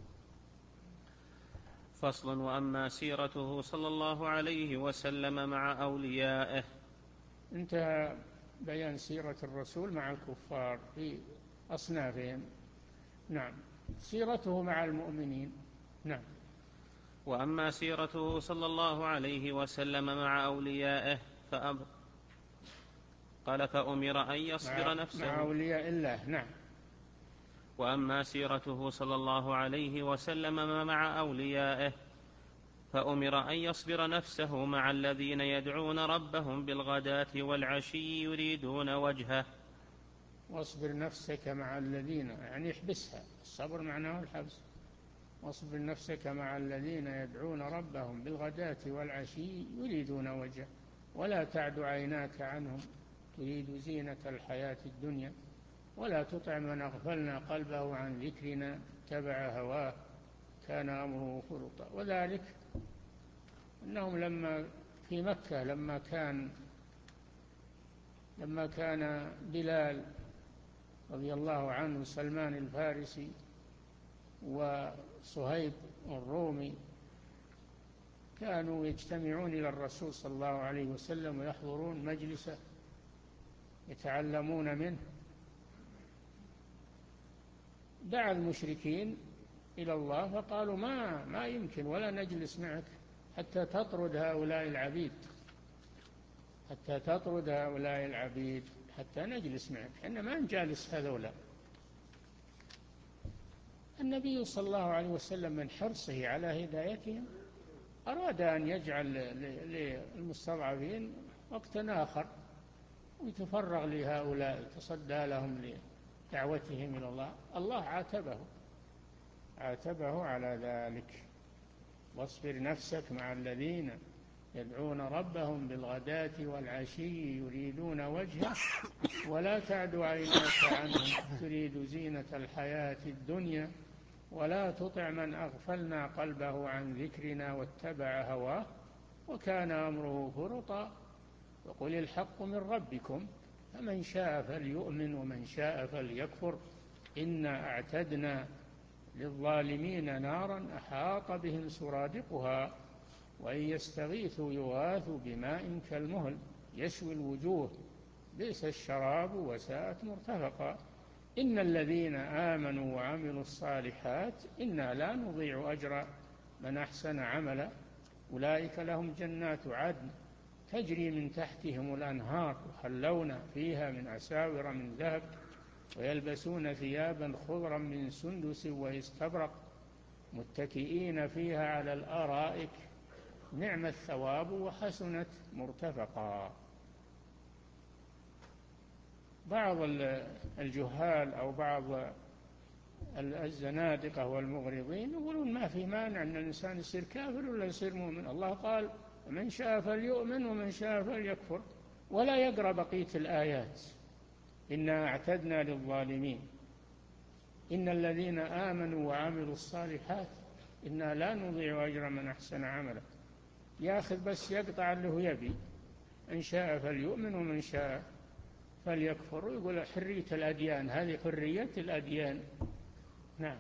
فصل. وأما سيرته صلى الله عليه وسلم مع أوليائه. انتهى بيان سيرة الرسول مع الكفار في أصنافهم. نعم. سيرته مع المؤمنين. نعم. وأما سيرته صلى الله عليه وسلم مع أوليائه فأمر قال فأمر أن يصبر مع نفسه مع أولياء الله. نعم. وأما سيرته صلى الله عليه وسلم مع أوليائه فأمر أن يصبر نفسه مع الذين يدعون ربهم بالغداة والعشي يريدون وجهه. واصبر نفسك مع الذين، يعني احبسها، الصبر معناه الحبس. واصبر نفسك مع الذين يدعون ربهم بالغداة والعشي يريدون وجهه ولا تعد عيناك عنهم تريد زينة الحياة الدنيا ولا تطع من أغفلنا قلبه عن ذكرنا اتبع هواه كان أمره فرطا. وذلك أنهم لما في مكة لما كان لما كان بلال رضي الله عنه سلمان الفارسي وصهيب الرومي كانوا يجتمعون إلى الرسول صلى الله عليه وسلم ويحضرون مجلسه يتعلمون منه، دعا المشركين إلى الله فقالوا ما ما يمكن ولا نجلس معك حتى تطرد هؤلاء العبيد حتى تطرد هؤلاء العبيد حتى نجلس معك، إحنا ما نجالس هذولا. النبي صلى الله عليه وسلم من حرصه على هدايتهم أراد أن يجعل للمستضعفين وقتا آخر ويتفرغ لهؤلاء يتصدى لهم لدعوتهم إلى الله. الله عاتبه عاتبه على ذلك: واصبر نفسك مع الذين يدعون ربهم بالغداة والعشي يريدون وجهه ولا تعد عيناك عنهم تريد زينة الحياة الدنيا ولا تطع من أغفلنا قلبه عن ذكرنا واتبع هواه وكان أمره فرطا وقل الحق من ربكم فمن شاء فليؤمن ومن شاء فليكفر إنا أعتدنا للظالمين نارا أحاط بهم سرادقها وإن يستغيثوا يغاثوا بماء كالمهل يشوي الوجوه بئس الشراب وساءت مرتفقا إن الذين آمنوا وعملوا الصالحات إنا لا نضيع أجر من أحسن عملا أولئك لهم جنات عدن تجري من تحتهم الأنهار يحلون فيها من أساور من ذهب ويلبسون ثيابا خضرا من سندس واستبرق متكئين فيها على الأرائك نعم الثواب وحسنت مرتفقا. بعض الجهال أو بعض الزنادقة والمغرضين يقولون ما في مانع أن الإنسان يصير كافر ولا يصير مؤمن، الله قال من شاء فليؤمن ومن شاء فليكفر، ولا يقرأ بقية الآيات إنا أعتدنا للظالمين إن الذين آمنوا وعملوا الصالحات إنا لا نضيع أجر من أحسن عملا، ياخذ بس يقطع له يبي إن شاء فليؤمن ومن شاء فليكفر ويقول حرية الأديان، هذه حرية الأديان. نعم.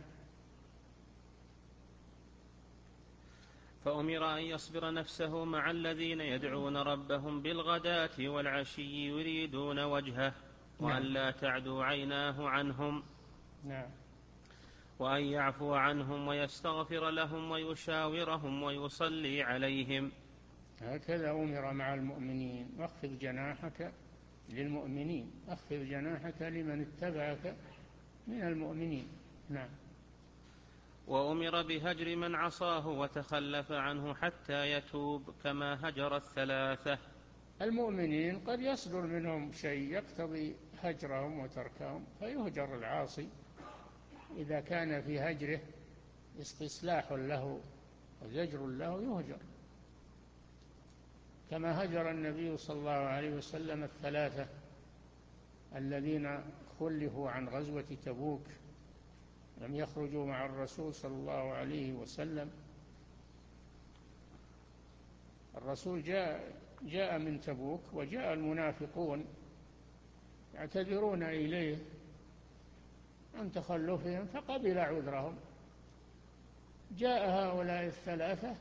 فأمر أن يصبر نفسه مع الذين يدعون ربهم بالغداة والعشي يريدون وجهه وأن لا تعدو عيناه عنهم نعم. وأن يعفو عنهم ويستغفر لهم ويشاورهم ويصلي عليهم. هكذا أمر مع المؤمنين: واخفض جناحك للمؤمنين، اخفض جناحك لمن اتبعك من المؤمنين. نعم. وأمر بهجر من عصاه وتخلف عنه حتى يتوب كما هجر الثلاثة. المؤمنين قد يصدر منهم شيء يقتضي هجرهم وتركهم فيهجر العاصي إذا كان في هجره استصلاح له وزجر له يهجر، كما هجر النبي صلى الله عليه وسلم الثلاثة الذين خلفوا عن غزوة تبوك لم يخرجوا مع الرسول صلى الله عليه وسلم. الرسول جاء جاء من تبوك وجاء المنافقون يعتذرون إليه عن تخلفهم فقبل عذرهم. جاء هؤلاء الثلاثة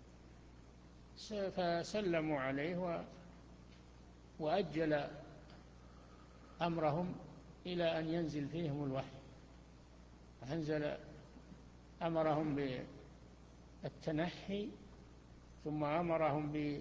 فسلموا عليه وأجل أمرهم إلى أن ينزل فيهم الوحي، أنزل أمرهم بالتنحي ثم أمرهم ب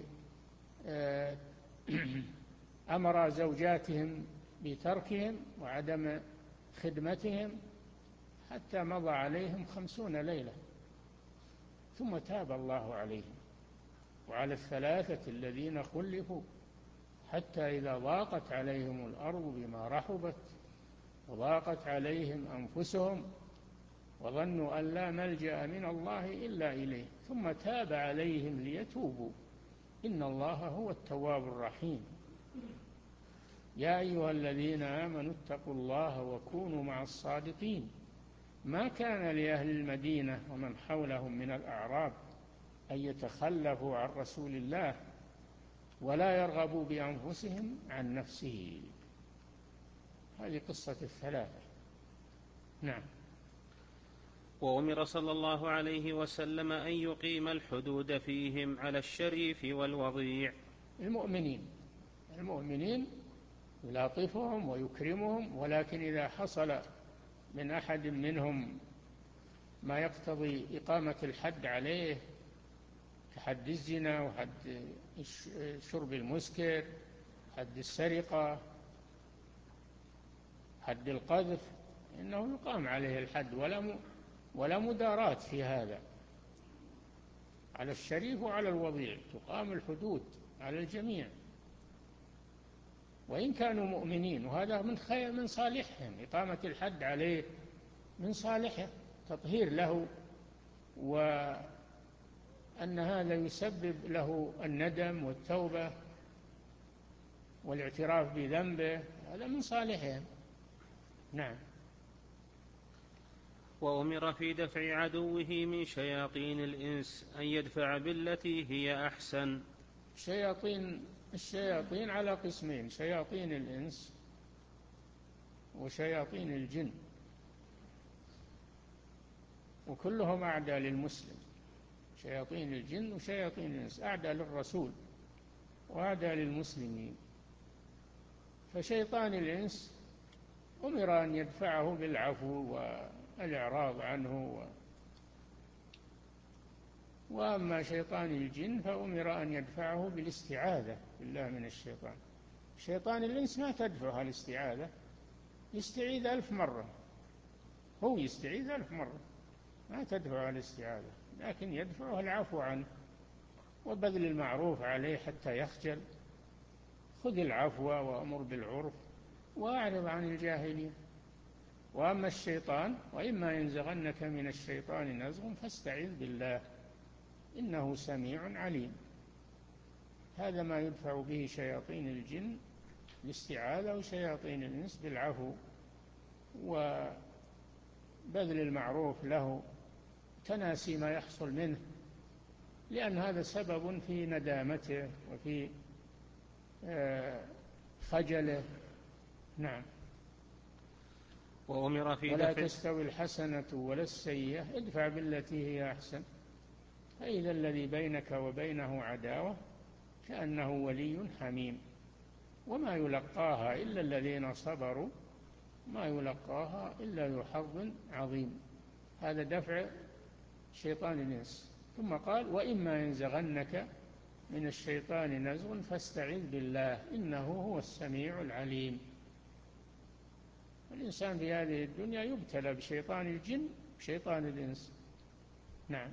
أمر زوجاتهم بتركهم وعدم خدمتهم حتى مضى عليهم خمسون ليلة ثم تاب الله عليهم وعلى الثلاثة الذين خلفوا حتى إذا ضاقت عليهم الأرض بما رحبت وضاقت عليهم أنفسهم وظنوا أن لا ملجأ من الله إلا إليه ثم تاب عليهم ليتوبوا إن الله هو التواب الرحيم. يا أيها الذين آمنوا اتقوا الله وكونوا مع الصادقين ما كان لأهل المدينة ومن حولهم من الأعراب أن يتخلفوا عن رسول الله ولا يرغبوا بأنفسهم عن نفسه. هذه قصة الثلاثة. نعم. وأمر صلى الله عليه وسلم أن يقيم الحدود فيهم على الشريف والوضيع. المؤمنين المؤمنين يلاطفهم ويكرمهم، ولكن إذا حصل من أحد منهم ما يقتضي إقامة الحد عليه كحد الزنا وحد شرب المسكر، حد السرقة، حد القذف، إنه يقام عليه الحد ولا ولا مداراة في هذا. على الشريف وعلى الوضيع تقام الحدود على الجميع وإن كانوا مؤمنين، وهذا من خير من صالحهم. إقامة الحد عليه من صالحه، تطهير له، وأن هذا يسبب له الندم والتوبة والاعتراف بذنبه، هذا من صالحهم. نعم. وأمر في دفع عدوه من شياطين الإنس أن يدفع بالتي هي أحسن. شياطين الشياطين على قسمين: شياطين الإنس وشياطين الجن، وكلهم أعداء للمسلم. شياطين الجن وشياطين الإنس أعداء للرسول وأعداء للمسلمين. فشيطان الإنس أمر أن يدفعه بالعفو والإعراض عنه، وأما شيطان الجن فأمر أن يدفعه بالاستعاذة بالله من الشيطان. شيطان الإنس ما تدفعها الاستعاذة، يستعيذ ألف مرة، هو يستعيذ ألف مرة، ما تدفعها الاستعاذة، لكن يدفعها العفو عنه وبذل المعروف عليه حتى يخجل. خذ العفو وأمر بالعرف وأعرض عن الجاهلين. وأما الشيطان وإما ينزغنك من الشيطان نزغ فاستعذ بالله إنه سميع عليم. هذا ما يدفع به شياطين الجن بالاستعاذة، وشياطين الإنس بالعفو وبذل المعروف له، تناسي ما يحصل منه، لأن هذا سبب في ندامته وفي خجله. نعم. وأمر في ولا دفع تستوي الحسنة ولا السيئة ادفع بالتي هي أحسن فإذا الذي بينك وبينه عداوة كأنه ولي حميم وما يلقاها إلا الذين صبروا ما يلقاها إلا ذو حظ عظيم. هذا دفع شيطان الإنس. ثم قال: وإما ينزغنك من الشيطان نزغ فاستعذ بالله إنه هو السميع العليم. الإنسان في هذه الدنيا يبتلى بشيطان الجن وشيطان الإنس. نعم.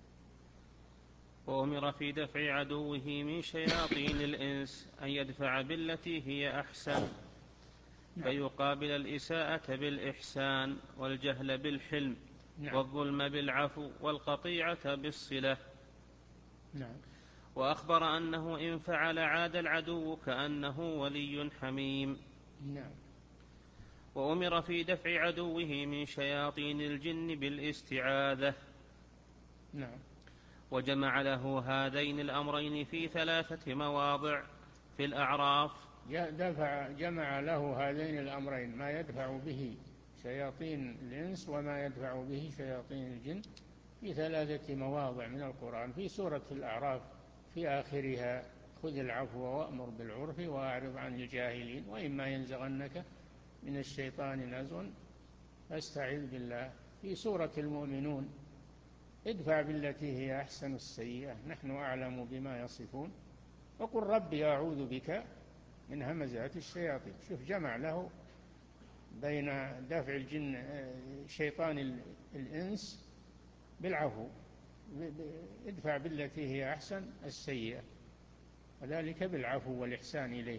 وأمر في دفع عدوه من شياطين الإنس أن يدفع بالتي هي أحسن، فيقابل الإساءة بالإحسان والجهل بالحلم، نعم. والظلم بالعفو والقطيعة بالصلة. نعم. وأخبر أنه إن فعل عاد العدو كأنه ولي حميم. نعم. وأمر في دفع عدوه من شياطين الجن بالاستعاذة. نعم. وجمع له هذين الأمرين في ثلاثة مواضع في الأعراف. دفع جمع له هذين الأمرين، ما يدفع به شياطين الإنس وما يدفع به شياطين الجن، في ثلاثة مواضع من القرآن. في سورة الأعراف في آخرها: خذ العفو وأمر بالعرف وأعرض عن الجاهلين وإما ينزغنك من الشيطان نزغ فاستعذ بالله. في سورة المؤمنون: ادفع بالتي هي أحسن السيئة نحن أعلم بما يصفون وقل ربي أعوذ بك من همزات الشياطين. شوف، جمع له بين دفع الجن شيطان الإنس بالعفو، ادفع بالتي هي أحسن السيئة، وذلك بالعفو والإحسان إليه.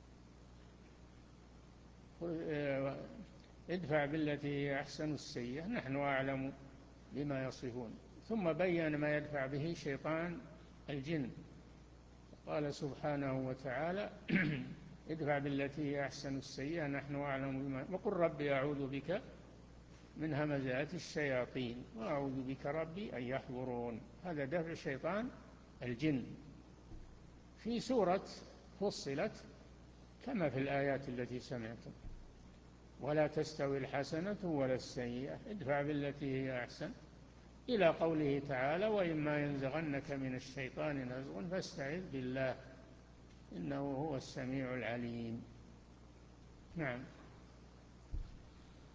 ادفع بالتي هي أحسن السيئة نحن أعلم بما يصفون. ثم بين ما يدفع به شيطان الجن، قال سبحانه وتعالى: ادفع بالتي هي أحسن السيئة نحن أعلم بما وقل ربي أعوذ بك من همزات الشياطين وأعوذ بك ربي أن يحضرون. هذا دفع شيطان الجن. في سورة فصلت كما في الآيات التي سمعتم: ولا تستوي الحسنة ولا السيئة ادفع بالتي هي أحسن، إلى قوله تعالى: وإما ينزغنك من الشيطان نزغ فاستعذ بالله إنه هو السميع العليم. نعم.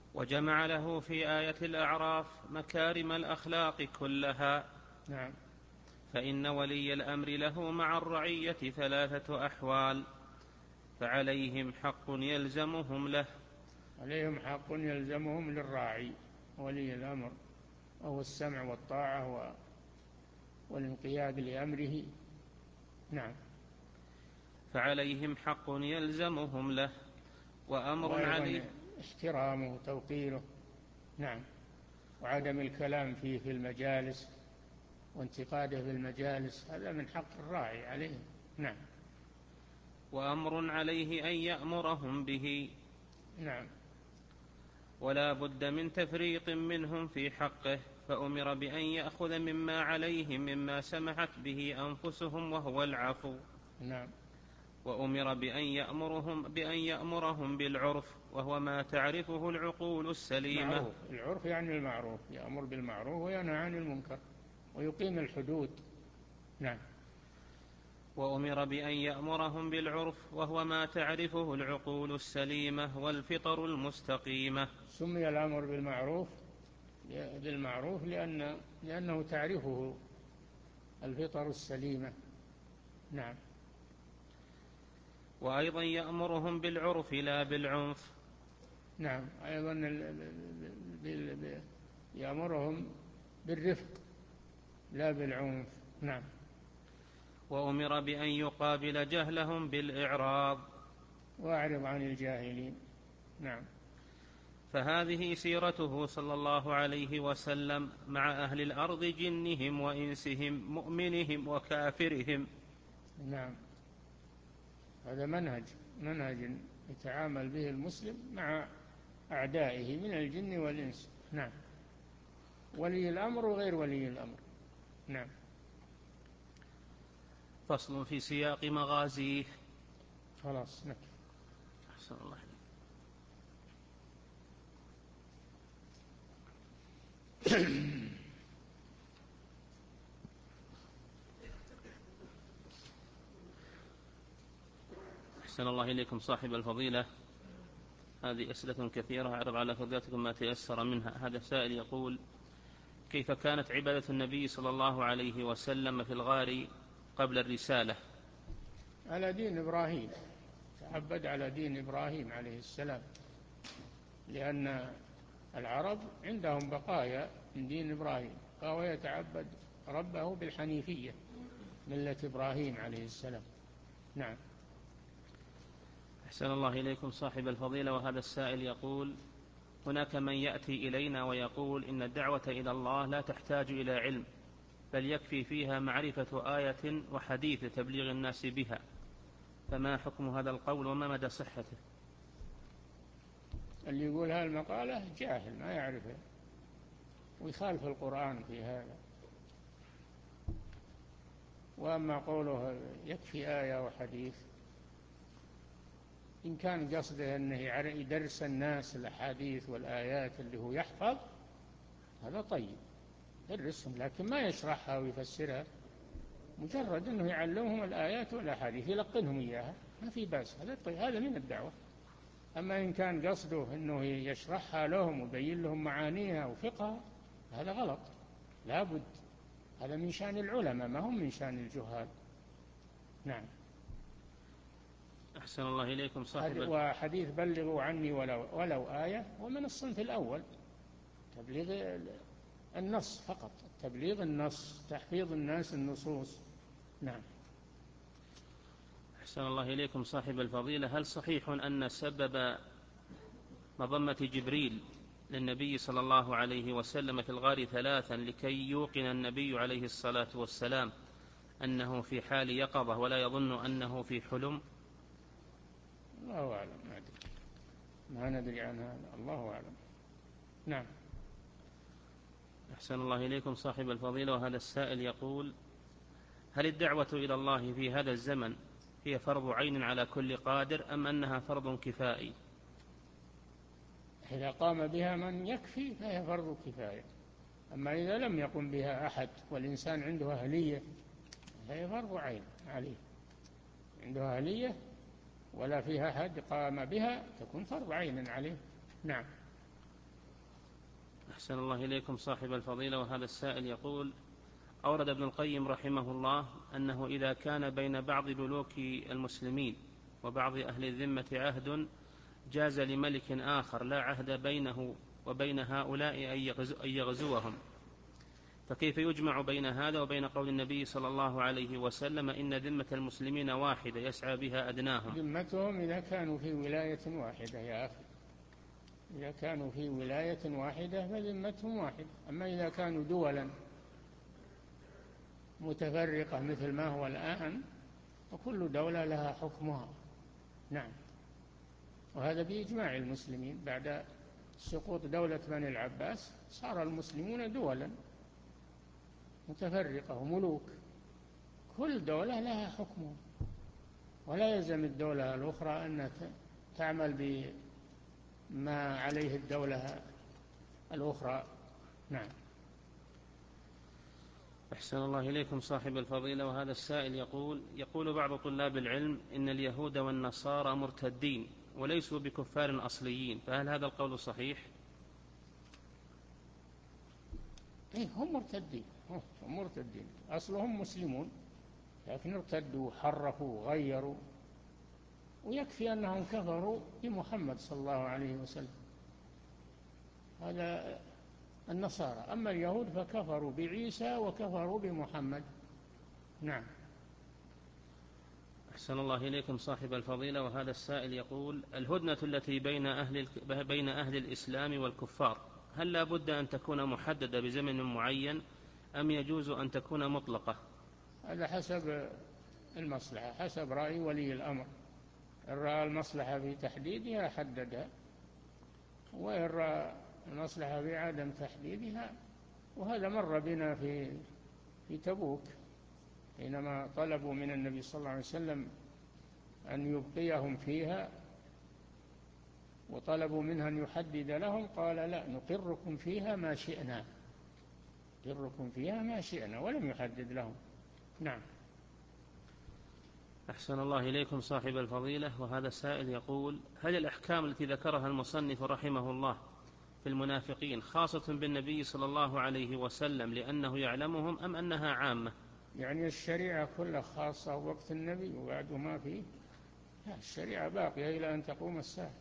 وجمع له في آية الأعراف مكارم الأخلاق كلها. نعم. فإن ولي الأمر له مع الرعية ثلاثة أحوال: فعليهم حق يلزمهم له. عليهم حق يلزمهم للراعي ولي الأمر، وهو السمع والطاعة والانقياد لأمره. نعم. فعليهم حق يلزمهم له، وأمر عليه احترامه وتوقيره. نعم. وعدم الكلام فيه في المجالس وانتقاده في المجالس، هذا من حق الراعي عليه. نعم. وأمر عليه أن يأمرهم به. نعم. ولا بد من تفريط منهم في حقه، فأمر بأن يأخذ مما عليهم مما سمحت به أنفسهم وهو العفو. نعم. وأمر بأن يأمرهم, بأن يأمرهم بالعرف، وهو ما تعرفه العقول السليمة. معروف. العرف يعني المعروف، يأمر بالمعروف وينهى عن المنكر ويقيم الحدود. نعم. وأمر بأن يأمرهم بالعرف، وهو ما تعرفه العقول السليمة والفطر المستقيمة. سمي الأمر بالمعروف بالمعروف لأن لأنه تعرفه الفطر السليمة. نعم. وأيضا يأمرهم بالعرف لا بالعنف. نعم. أيضا يأمرهم بالرفق لا بالعنف. نعم. وأمر بأن يقابل جهلهم بالإعراض. وأعرض عن الجاهلين. نعم. فهذه سيرته صلى الله عليه وسلم مع أهل الأرض جنهم وإنسهم، مؤمنهم وكافرهم. نعم. هذا منهج منهج يتعامل به المسلم مع أعدائه من الجن والإنس. نعم. ولي الأمر وغير ولي الأمر. نعم. فصل في سياق مغازيه. خلاص نكفي. أحسن الله عليك. أحسن الله إليكم صاحب الفضيلة. هذه أسئلة كثيرة، أعرض على فضيلتكم ما تيسر منها. هذا سائل يقول: كيف كانت عبادة النبي صلى الله عليه وسلم في الغار قبل الرسالة؟ على دين إبراهيم، تعبد على دين إبراهيم عليه السلام، لأن العرب عندهم بقايا من دين إبراهيم، فهو يتعبد ربه بالحنيفية، ملة إبراهيم عليه السلام. نعم. أحسن الله إليكم صاحب الفضيلة. وهذا السائل يقول: هناك من يأتي إلينا ويقول إن الدعوة إلى الله لا تحتاج إلى علم، بل يكفي فيها معرفة آية وحديث تبليغ الناس بها، فما حكم هذا القول وما مدى صحته؟ اللي يقول هذه المقالة جاهل ما يعرفه ويخالف القرآن في هذا. وأما قوله يكفي آية وحديث، إن كان قصده أنه يدرس الناس الأحاديث والآيات اللي هو يحفظ، هذا طيب يدرسهم، لكن ما يشرحها ويفسرها، مجرد أنه يعلمهم الآيات والأحاديث يلقنهم إياها، ما في بأس، هذا طيب، هذا من الدعوة. أما إن كان قصده أنه يشرحها لهم ويبين لهم معانيها وفقها، هذا غلط، لا بد، هذا من شأن العلماء ما هم من شأن الجهال. نعم. أحسن الله إليكم صاحب. وحديث بلغوا عني ولو, ولو آية، ومن الصنف الأول، تبليغ النص فقط، تبليغ النص، تحفيظ الناس النصوص. نعم. أحسن الله إليكم صاحب الفضيلة. هل صحيح أن سبب مضمة جبريل للنبي صلى الله عليه وسلم في الغار ثلاثا لكي يوقن النبي عليه الصلاة والسلام أنه في حال يقظة ولا يظن أنه في حلم؟ الله أعلم، ما أدري، ما ندري عن هذا، الله أعلم. نعم. أحسن الله إليكم صاحب الفضيلة. وهذا السائل يقول: هل الدعوة إلى الله في هذا الزمن هي فرض عين على كل قادر، أم أنها فرض كفائي؟ إذا قام بها من يكفي فهي فرض كفاية، أما إذا لم يقم بها أحد والإنسان عنده أهلية فهي فرض عين عليه، عنده أهلية ولا فيها أحد قام بها تكون فرض عين عليه. نعم. أحسن الله إليكم صاحب الفضيلة. وهذا السائل يقول: أورد ابن القيم رحمه الله أنه إذا كان بين بعض ملوك المسلمين وبعض أهل الذمة عهد جاز لملك آخر لا عهد بينه وبين هؤلاء أن يغزوهم، فكيف يجمع بين هذا وبين قول النبي صلى الله عليه وسلم: إن ذمة المسلمين واحدة يسعى بها أدناهم؟ ذمتهم إذا كانوا في ولاية واحدة يا أخي، إذا كانوا في ولاية واحدة فذمتهم واحدة. أما إذا كانوا دولا متفرقة مثل ما هو الآن وكل دولة لها حكمها. نعم، وهذا بإجماع المسلمين بعد سقوط دولة بني العباس صار المسلمون دولا متفرقة وملوك، كل دولة لها حكمها، ولا يلزم الدولة الأخرى أن تعمل بما عليه الدولة الأخرى. نعم. أحسن الله إليكم صاحب الفضيلة. وهذا السائل يقول: يقول بعض طلاب العلم إن اليهود والنصارى مرتدين وليسوا بكفار أصليين، فهل هذا القول صحيح؟ إيه، هم مرتدين، هم مرتدين أصلهم مسلمون لكن ارتدوا وحرفوا وغيروا، ويكفي أنهم كفروا بمحمد صلى الله عليه وسلم، هذا النصارى. أما اليهود فكفروا بعيسى وكفروا بمحمد. نعم. أحسن الله إليكم صاحب الفضيلة. وهذا السائل يقول: الهدنة التي بين أهل, بين أهل الإسلام والكفار هل لا بد أن تكون محددة بزمن معين أم يجوز أن تكون مطلقة؟ هذا حسب المصلحة، حسب رأي ولي الأمر، إن رأى المصلحة في تحديدها حددها، وإن رأى المصلحة في عدم تحديدها. وهذا مر بنا في في تبوك حينما طلبوا من النبي صلى الله عليه وسلم أن يبقيهم فيها وطلبوا منه أن يحدد لهم، قال: لا، نقركم فيها ما شئنا، نقركم فيها ما شئنا، ولم يحدد لهم. نعم. أحسن الله إليكم صاحب الفضيلة. وهذا السائل يقول: هل الأحكام التي ذكرها المصنف رحمه الله في المنافقين خاصة بالنبي صلى الله عليه وسلم لأنه يعلمهم أم أنها عامة؟ يعني الشريعة كلها خاصة وقت النبي وبعده ما فيه؟ لا، الشريعة باقية إلى أن تقوم الساعة،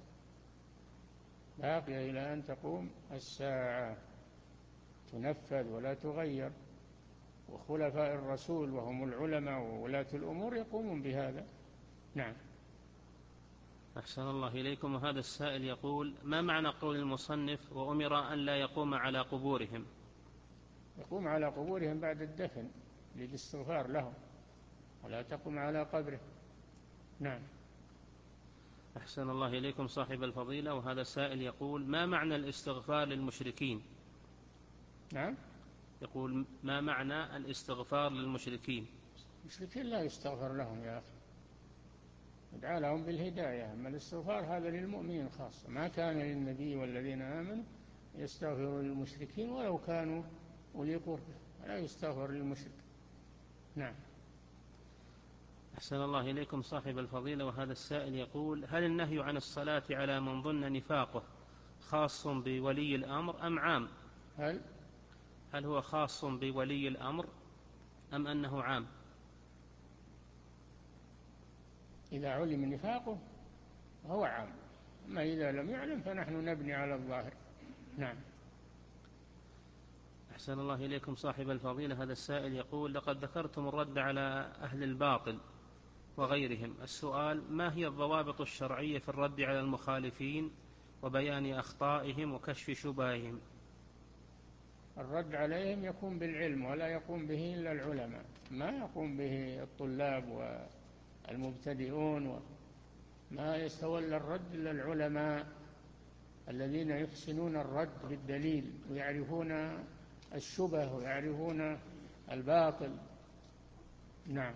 باقية إلى أن تقوم الساعة، تنفذ ولا تغير، وخلفاء الرسول وهم العلماء وولاة الأمور يقومون بهذا. نعم. أحسن الله إليكم. وهذا السائل يقول: ما معنى قول المصنف: وأمر أن لا يقوم على قبورهم؟ يقوم على قبورهم بعد الدفن للاستغفار لهم، ولا تقوم على قبره. نعم. أحسن الله إليكم صاحب الفضيلة. وهذا السائل يقول: ما معنى الاستغفار للمشركين؟ نعم. يقول: ما معنى الاستغفار للمشركين؟ المشركين لا يستغفر لهم يا أخي، ادعى لهم بالهداية، أما الاستغفار هذا للمؤمنين خاصة، ما كان للنبي والذين آمنوا يستغفروا للمشركين ولو كانوا أولي قربى، ولا يستغفر للمشرك. نعم. أحسن الله إليكم صاحب الفضيلة. وهذا السائل يقول: هل النهي عن الصلاة على من ظن نفاقه خاص بولي الأمر أم عام؟ هل هل هو خاص بولي الأمر أم أنه عام؟ إذا علم نفاقه هو عام، أما إذا لم يعلم فنحن نبني على الظاهر. نعم. أحسن الله إليكم صاحب الفضيلة. هذا السائل يقول: لقد ذكرتم الرد على أهل الباطل وغيرهم، السؤال: ما هي الضوابط الشرعية في الرد على المخالفين وبيان أخطائهم وكشف شبههم؟ الرد عليهم يكون بالعلم، ولا يقوم به إلا العلماء، ما يقوم به الطلاب والمبتدئون، ما يتولى الرد إلا العلماء الذين يحسنون الرد بالدليل ويعرفون الشبه ويعرفون الباطل. نعم.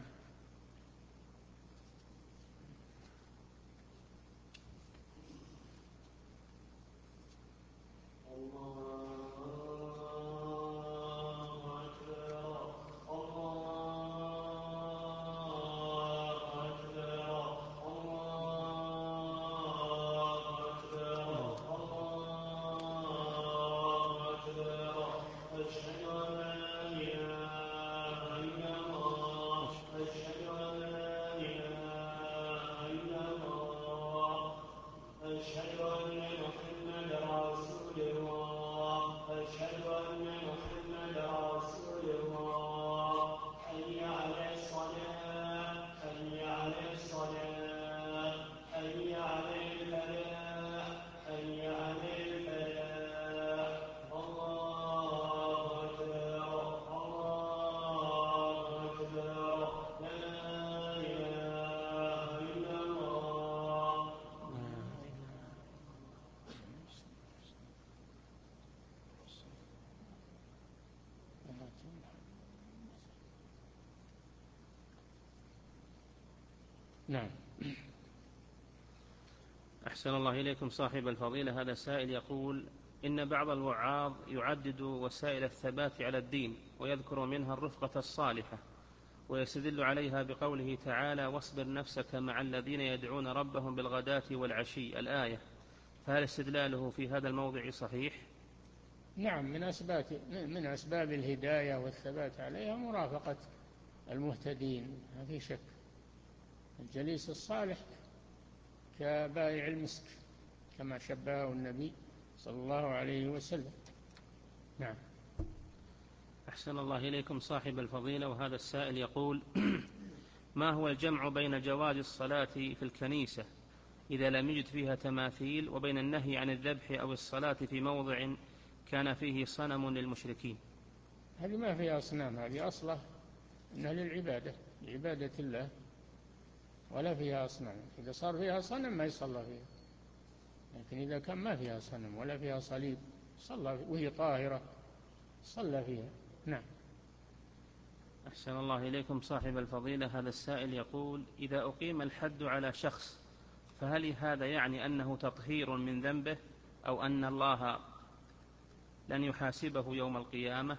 نعم. أحسن الله إليكم صاحب الفضيلة. هذا سائل يقول: إن بعض الوعاظ يعدد وسائل الثبات على الدين ويذكر منها الرفقة الصالحة، ويستدل عليها بقوله تعالى: واصبر نفسك مع الذين يدعون ربهم بالغداة والعشي، الآية، فهل استدلاله في هذا الموضع صحيح؟ نعم، من أسباب من أسباب الهداية والثبات عليها مرافقة المهتدين، ما في شك. الجليس الصالح كبائع المسك كما شبهه النبي صلى الله عليه وسلم. نعم. أحسن الله إليكم صاحب الفضيلة. وهذا السائل يقول: ما هو الجمع بين جواز الصلاة في الكنيسة إذا لم يوجد فيها تماثيل وبين النهي عن الذبح أو الصلاة في موضع كان فيه صنم للمشركين؟ هذه ما فيها أصنام، هذه أصله أنها للعبادة، لعبادة الله، ولا فيها أصنام. إذا صار فيها صنم ما يصلى فيها، لكن إذا كان ما فيها صنم ولا فيها صليب صلى وهي طاهرة صلى فيها. نعم. أحسن الله إليكم صاحب الفضيلة. هذا السائل يقول: إذا أقيم الحد على شخص فهل هذا يعني أنه تطهير من ذنبه أو أن الله لن يحاسبه يوم القيامة؟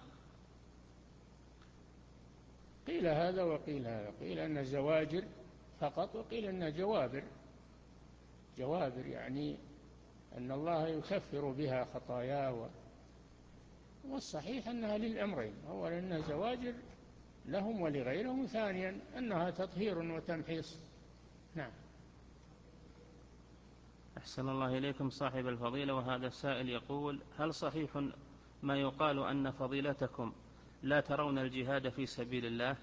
قيل هذا وقيل هذا، قيل أن زواجر فقط وقيل أن جوابر. جوابر يعني أن الله يكفر بها خطاياه، والصحيح أنها للأمرين: أولا أنها زواجر لهم ولغيرهم، ثانيا أنها تطهير وتمحيص. نعم. أحسن الله إليكم صاحب الفضيلة. وهذا السائل يقول: هل صحيح ما يقال أن فضيلتكم لا ترون الجهاد في سبيل الله؟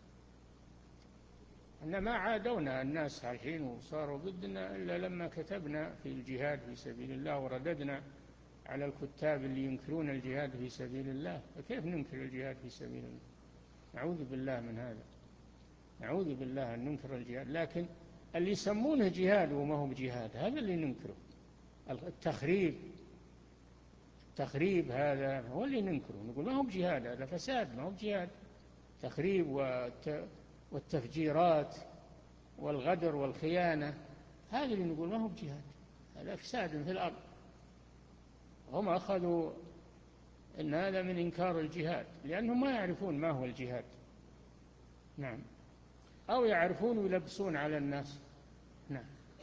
أن ما عادونا الناس الحين وصاروا ضدنا إلا لما كتبنا في الجهاد في سبيل الله ورددنا على الكتاب اللي ينكرون الجهاد في سبيل الله. فكيف ننكر الجهاد في سبيل الله؟ نعوذ بالله من هذا، نعوذ بالله أن ننكر الجهاد. لكن اللي يسمونه جهاد وما هو بجهاد هذا اللي ننكره. التخريب التخريب هذا هو اللي ننكره، نقول ما هو بجهاد، هذا فساد، ما هو بجهاد. تخريب والتفجيرات والغدر والخيانة هذا اللي نقول ما هو بجهاد، هذا إفساد في الأرض. هم أخذوا أن هذا من إنكار الجهاد لأنهم ما يعرفون ما هو الجهاد. نعم. أو يعرفون ويلبسون على الناس. نعم.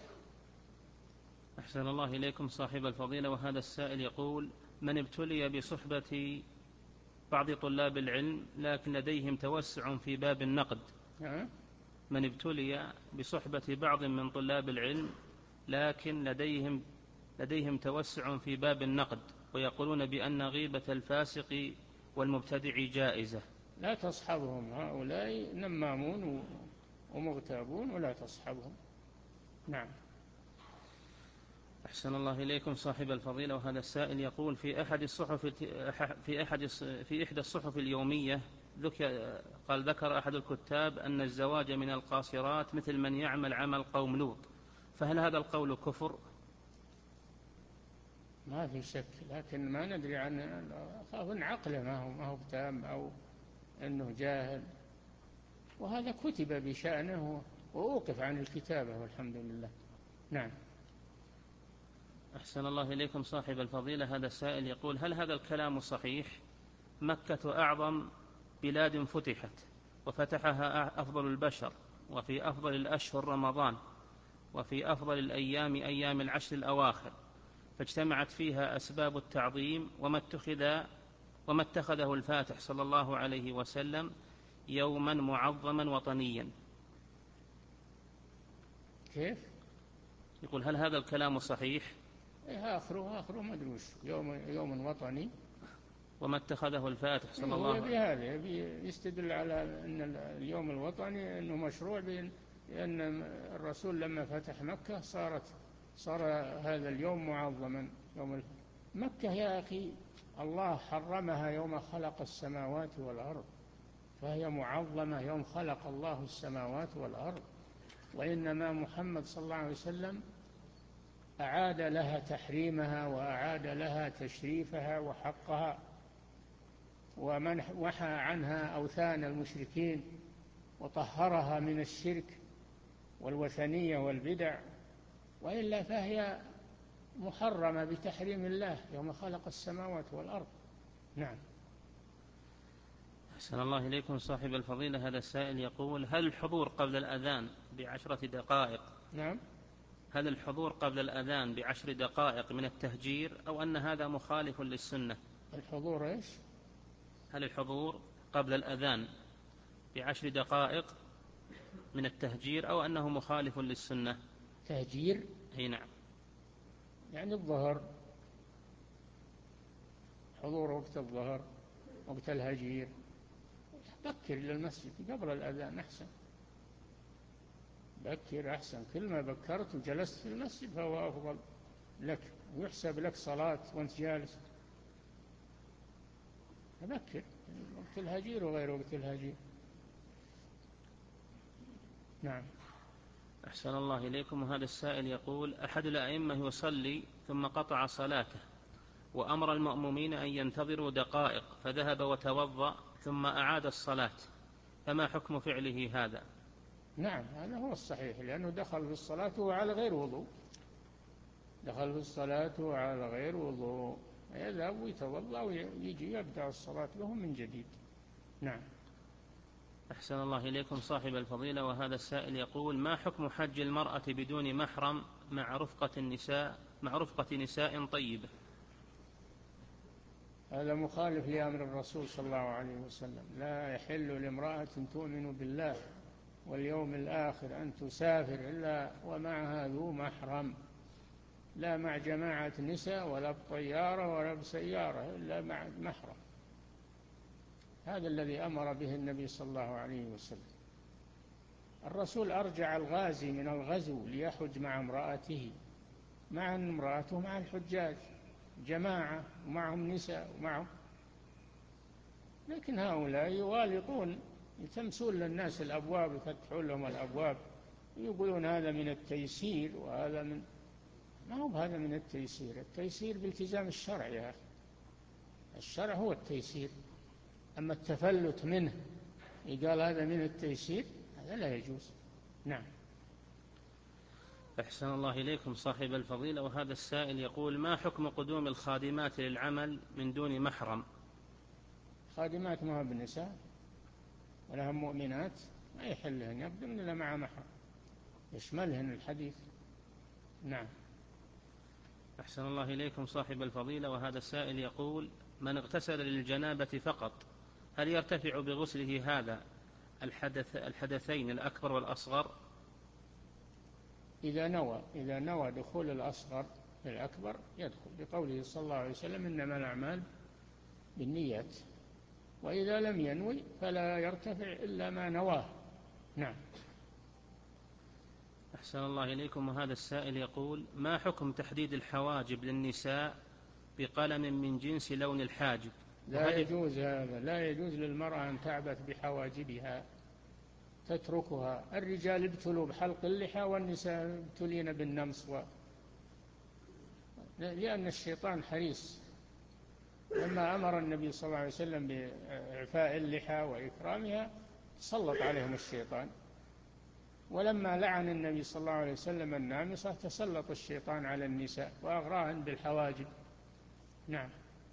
أحسن الله إليكم صاحب الفضيلة. وهذا السائل يقول: من ابتلي بصحبة بعض طلاب العلم لكن لديهم توسع في باب النقد نعم. من ابتلي بصحبة بعض من طلاب العلم لكن لديهم لديهم توسع في باب النقد، ويقولون بأن غيبة الفاسق والمبتدع جائزة. لا تصحبهم، هؤلاء نمامون ومغتابون، ولا تصحبهم. نعم. أحسن الله إليكم صاحب الفضيلة. وهذا السائل يقول: في أحد الصحف في أحد في إحدى الصحف اليومية ذكر قال ذكر أحد الكتاب أن الزواج من القاصرات مثل من يعمل عمل قوم لوط، فهل هذا القول كفر؟ ما في شك، لكن ما ندري عن أخاف أن عقله ما هو ما هو تام أو أنه جاهل، وهذا كتب بشأنه وأوقف عن الكتابة والحمد لله. نعم. أحسن الله إليكم صاحب الفضيلة. هذا السائل يقول: هل هذا الكلام صحيح؟ مكة أعظم بلاد فتحت وفتحها أفضل البشر، وفي أفضل الأشهر رمضان، وفي أفضل الأيام أيام العشر الأواخر، فاجتمعت فيها أسباب التعظيم، وما اتخذ وما اتخذه الفاتح صلى الله عليه وسلم يوما معظما وطنيا. كيف؟ يقول: هل هذا الكلام صحيح؟ إيه آخره آخره ما أدري وش، يوم يوم وطني، وما اتخذه الفاتح صلى إيه الله عليه وسلم. هو بهذا يستدل على أن اليوم الوطني أنه مشروع، لأن الرسول لما فتح مكة صارت صار هذا اليوم معظما. يوم مكة يا أخي الله حرمها يوم خلق السماوات والأرض، فهي معظمة يوم خلق الله السماوات والأرض، وإنما محمد صلى الله عليه وسلم أعاد لها تحريمها وأعاد لها تشريفها وحقها، ومحى عنها أوثان المشركين وطهرها من الشرك والوثنية والبدع، وإلا فهي محرمة بتحريم الله يوم خلق السماوات والأرض. نعم. أحسن الله إليكم صاحب الفضيلة. هذا السائل يقول: هل الحضور قبل الأذان بعشرة دقائق نعم هل الحضور قبل الأذان بعشر دقائق من التهجير، أو أن هذا مخالف للسنة؟ الحضور إيش؟ هل الحضور قبل الأذان بعشر دقائق من التهجير أو أنه مخالف للسنة؟ تهجير؟ أي نعم. يعني الظهر، حضور وقت الظهر، وقت الهجير. بكر إلى المسجد قبل الأذان أحسن، بكر أحسن. كل ما بكرت وجلست في المسجد فهو أفضل لك، ويحسب لك صلاة وأنت جالس. بكر وقت الهجير وغير وقت الهجير. نعم. أحسن الله إليكم. وهذا السائل يقول: أحد الأئمة يصلي ثم قطع صلاته وأمر المأمومين أن ينتظروا دقائق، فذهب وتوضأ ثم أعاد الصلاة، فما حكم فعله هذا؟ نعم، هذا هو الصحيح، لأنه دخل في الصلاة وعلى غير وضوء، دخل في الصلاة وعلى غير وضوء، يذهب ويتوضأ ويجي يبدأ الصلاة له من جديد. نعم. أحسن الله إليكم صاحب الفضيلة. وهذا السائل يقول: ما حكم حج المرأة بدون محرم مع رفقة النساء مع رفقة نساء طيبة؟ هذا مخالف لأمر الرسول صلى الله عليه وسلم. لا يحل لامرأة تؤمن بالله واليوم الآخر أن تسافر إلا ومعها ذو محرم، لا مع جماعة نساء ولا بطيارة ولا بسيارة، إلا مع محرم. هذا الذي أمر به النبي صلى الله عليه وسلم. الرسول أرجع الغازي من الغزو ليحج مع امرأته، مع امرأته مع الحجاج جماعة ومعهم نساء ومعهم، لكن هؤلاء يغالطون، يتمسون للناس الأبواب، يفتحون لهم الأبواب ويقولون هذا من التيسير وهذا من، ما هو هذا من التيسير. التيسير بالتزام الشرع يا أخي، الشرع هو التيسير. أما التفلت منه يقال هذا من التيسير، هذا لا يجوز. نعم. أحسن الله إليكم صاحب الفضيلة. وهذا السائل يقول: ما حكم قدوم الخادمات للعمل من دون محرم؟ خادمات ما هو بالنساء ولا هم مؤمنات، ما يحلهن يقدمن إلا مع محرم، يشملهن الحديث. نعم. أحسن الله إليكم صاحب الفضيلة. وهذا السائل يقول: من اغتسل للجنابة فقط هل يرتفع بغسله هذا الحدث الحدثين الأكبر والأصغر؟ إذا نوى إذا نوى دخول الأصغر في الأكبر يدخل، بقوله صلى الله عليه وسلم: إنما الأعمال بالنيات. وإذا لم ينوي فلا يرتفع إلا ما نواه. نعم. أحسن الله إليكم. وهذا السائل يقول: ما حكم تحديد الحواجب للنساء بقلم من جنس لون الحاجب؟ لا يجوز هذا، لا يجوز للمرأة أن تعبث بحواجبها، تتركها. الرجال ابتلوا بحلق اللحى والنساء ابتلين بالنمص و... لأن الشيطان حريص. لما أمر النبي صلى الله عليه وسلم بإعفاء اللحى وإكرامها تسلط عليهم الشيطان، ولما لعن النبي صلى الله عليه وسلم النامصة تسلط الشيطان على النساء وأغراهن بالحواجب. نعم.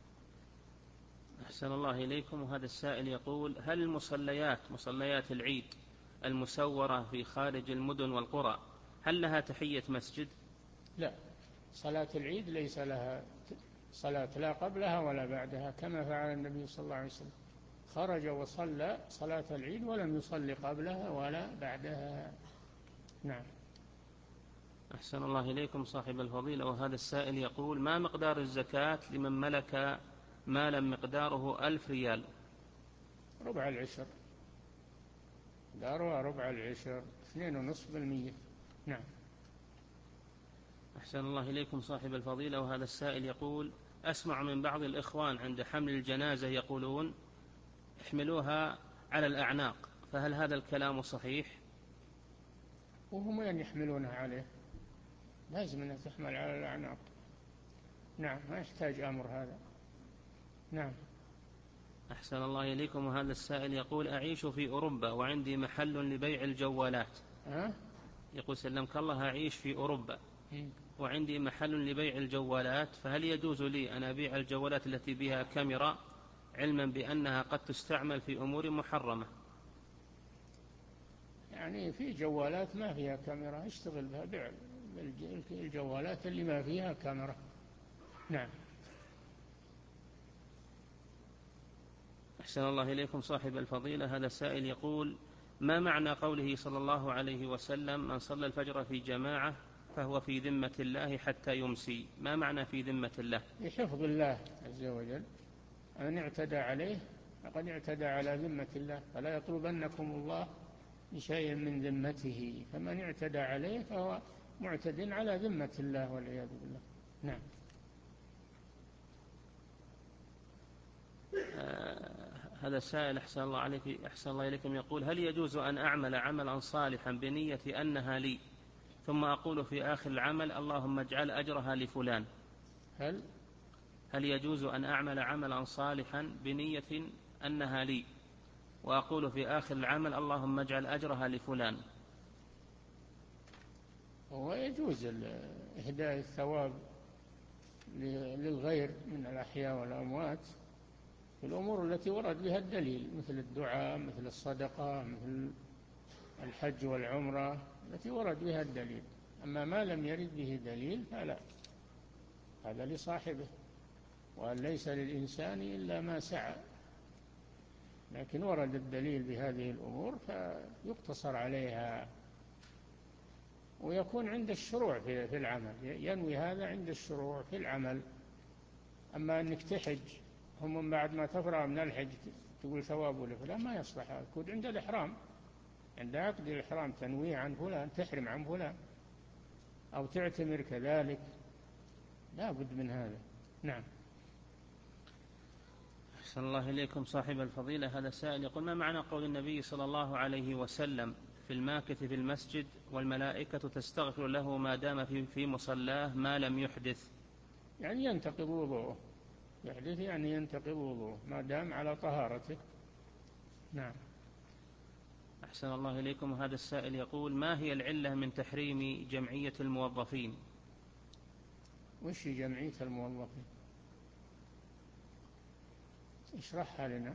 أحسن الله إليكم. وهذا السائل يقول: هل المصليات مصليات العيد المسورة في خارج المدن والقرى هل لها تحية مسجد؟ لا، صلاة العيد ليس لها صلاة لا قبلها ولا بعدها، كما فعل النبي صلى الله عليه وسلم، خرج وصلى صلاة العيد ولم يصلي قبلها ولا بعدها. نعم. أحسن الله إليكم صاحب الفضيلة. وهذا السائل يقول: ما مقدار الزكاة لمن ملك مالا مقداره ألف ريال؟ ربع العشر، دارها ربع العشر، اثنين ونصف بالمية. نعم. أحسن الله إليكم صاحب الفضيلة. وهذا السائل يقول: أسمع من بعض الإخوان عند حمل الجنازة يقولون احملوها على الأعناق، فهل هذا الكلام صحيح؟ وهم وين يحملونها عليه؟ لازم أنها تحمل على الأعناق. نعم، ما يحتاج أمر هذا. نعم. أحسن الله إليكم. وهذا السائل يقول: أعيش في أوروبا وعندي محل لبيع الجوالات. أه؟ يقول سلمك الله أعيش في أوروبا وعندي محل لبيع الجوالات، فهل يجوز لي أن أبيع الجوالات التي بها كاميرا علما بأنها قد تستعمل في أمور محرمة؟ يعني في جوالات ما فيها كاميرا اشتغل بها، بيع الجوالات اللي ما فيها كاميرا. نعم. أحسن الله إليكم صاحب الفضيلة. هذا سائل يقول: ما معنى قوله صلى الله عليه وسلم: من صلى الفجر في جماعة فهو في ذمة الله حتى يمسي؟ ما معنى في ذمة الله؟ بحفظ الله عز وجل، من اعتدى عليه فقد اعتدى على ذمة الله، فلا يطلبنكم الله بشيء من ذمته، فمن اعتدى عليه فهو معتد على ذمة الله والعياذ بالله. نعم. آه هذا سائل أحسن الله عليك أحسن الله إليكم يقول: هل يجوز أن أعمل عملا صالحا بنية أنها لي، ثم أقول في آخر العمل اللهم اجعل أجرها لفلان؟ هل هل يجوز أن أعمل عملا صالحا بنية أنها لي، وأقول في آخر العمل اللهم اجعل أجرها لفلان؟ هو يجوز إهداء الثواب للغير من الأحياء والأموات في الأمور التي ورد بها الدليل، مثل الدعاء، مثل الصدقة، مثل الحج والعمرة التي ورد بها الدليل. أما ما لم يرد به دليل فلا، هذا لصاحبه، وأن ليس للإنسان إلا ما سعى. لكن ورد الدليل بهذه الأمور فيقتصر عليها، ويكون عند الشروع في العمل، ينوي هذا عند الشروع في العمل. أما أنك تحج هم من بعد ما تفرغ من الحج تقول ثواب لفلان، ما يصلح. يكون عند الإحرام، عند عقد الإحرام تنويه عن فلان، تحرم عن فلان، أو تعتمر كذلك، لا بد من هذا. نعم. أحسن الله إليكم صاحب الفضيلة. هذا سائل يقول: ما معنى قول النبي صلى الله عليه وسلم في الماكث في المسجد والملائكة تستغفر له ما دام في, في مصلاه ما لم يحدث؟ يعني ينتقض وضوءه، يحدث يعني ينتقض وضوءه ما دام على طهارته. نعم. أحسن الله إليكم. هذا السائل يقول: ما هي العلة من تحريم جمعية الموظفين؟ وش جمعية الموظفين؟ اشرحها لنا.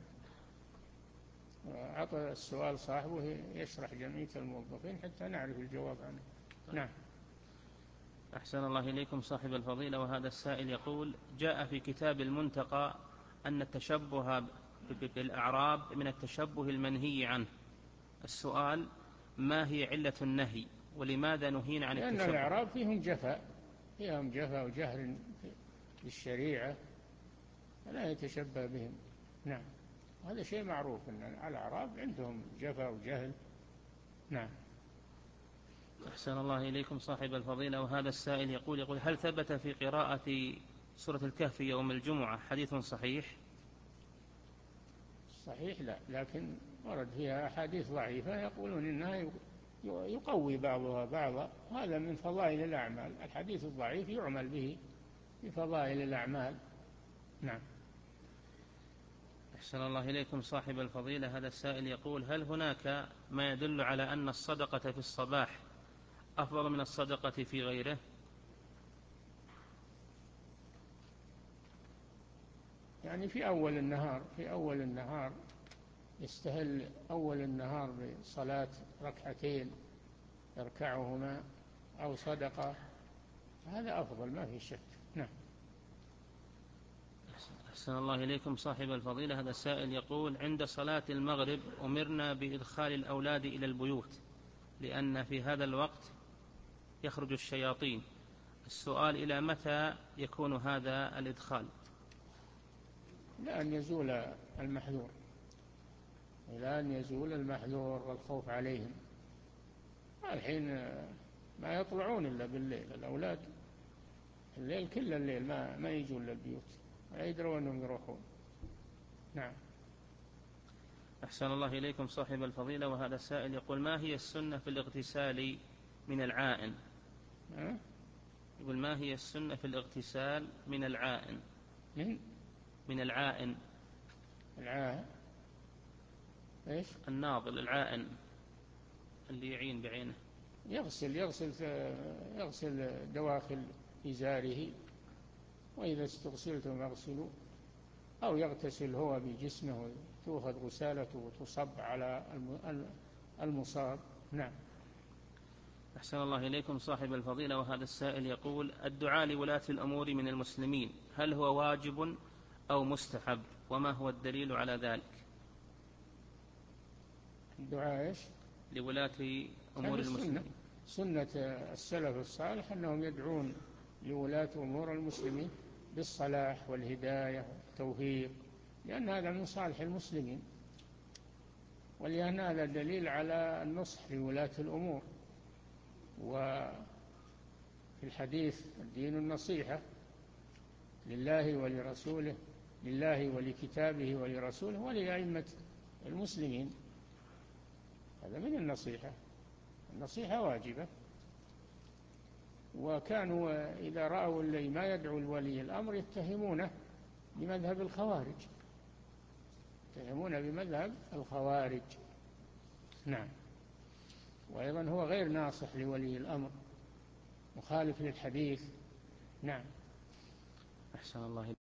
عطى السؤال صاحبه يشرح جمعية الموظفين حتى نعرف الجواب عنه. نعم. أحسن الله إليكم صاحب الفضيلة. وهذا السائل يقول: جاء في كتاب المنتقى أن التشبه بالأعراب من التشبه المنهي عنه. السؤال: ما هي علة النهي، ولماذا نهينا عن التشبه؟ لأن الأعراب فيهم جفاء، فيهم جفاء وجهل بالشريعة، فلا يتشبه بهم. نعم. هذا شيء معروف أن الأعراب عندهم جفاء وجهل. نعم. أحسن الله إليكم صاحب الفضيلة. وهذا السائل يقول يقول هل ثبت في قراءة سورة الكهف يوم الجمعة حديث صحيح؟ صحيح لا، لكن ورد فيها أحاديث ضعيفة يقولون إنها يقوي بعضها بعضا، هذا من فضائل الأعمال. الحديث الضعيف يعمل به في فضائل الأعمال. نعم. أحسن الله إليكم صاحب الفضيلة. هذا السائل يقول: هل هناك ما يدل على أن الصدقة في الصباح أفضل من الصدقة في غيره؟ يعني في أول النهار في أول النهار يستهل أول النهار بصلاة ركعتين يركعهما أو صدقة، هذا أفضل ما في شك. نعم. أحسن الله إليكم صاحب الفضيلة. هذا السائل يقول: عند صلاة المغرب أمرنا بإدخال الأولاد إلى البيوت لأن في هذا الوقت يخرج الشياطين. السؤال: إلى متى يكون هذا الإدخال؟ إلى أن يزول المحذور، إلى أن يزول المحذور والخوف عليهم. الحين ما يطلعون إلا بالليل، الأولاد الليل كل الليل ما, ما يجون للبيوت، لا يدرون أنهم يروحون. نعم. أحسن الله إليكم صاحب الفضيلة. وهذا السائل يقول: ما هي السنة في الاغتسال من العائن؟ أه؟ يقول: ما هي السنة في الاغتسال من العائن؟ من من العائن العائن إيش؟ الناظل، العائن اللي يعين بعينه. يغسل يغسل يغسل دواخل إزاره، وإذا استغسلتم اغسلوا، أو يغتسل هو بجسمه، تؤخذ غسالته وتصب على المصاب. نعم. أحسن الله إليكم صاحب الفضيلة. وهذا السائل يقول: الدعاء لولاة الأمور من المسلمين هل هو واجب أو مستحب، وما هو الدليل على ذلك؟ الدعاء إيش؟ لولاة أمور المسلمين. سنة السلف الصالح أنهم يدعون لولاة أمور المسلمين بالصلاح والهداية والتوفيق، لأن هذا من صالح المسلمين، ولأن هذا دليل على النصح لولاة الأمور. وفي الحديث: الدين النصيحة لله ولرسوله، لله ولكتابه ولرسوله ولأئمة المسلمين. هذا من النصيحة، النصيحة واجبة. وكانوا إذا رأوا اللي ما يدعو الولي الأمر يتهمونه بمذهب الخوارج، يتهمون بمذهب الخوارج. نعم. وأيضا هو غير ناصح لولي الأمر، مخالف للحديث. نعم. أحسن الله.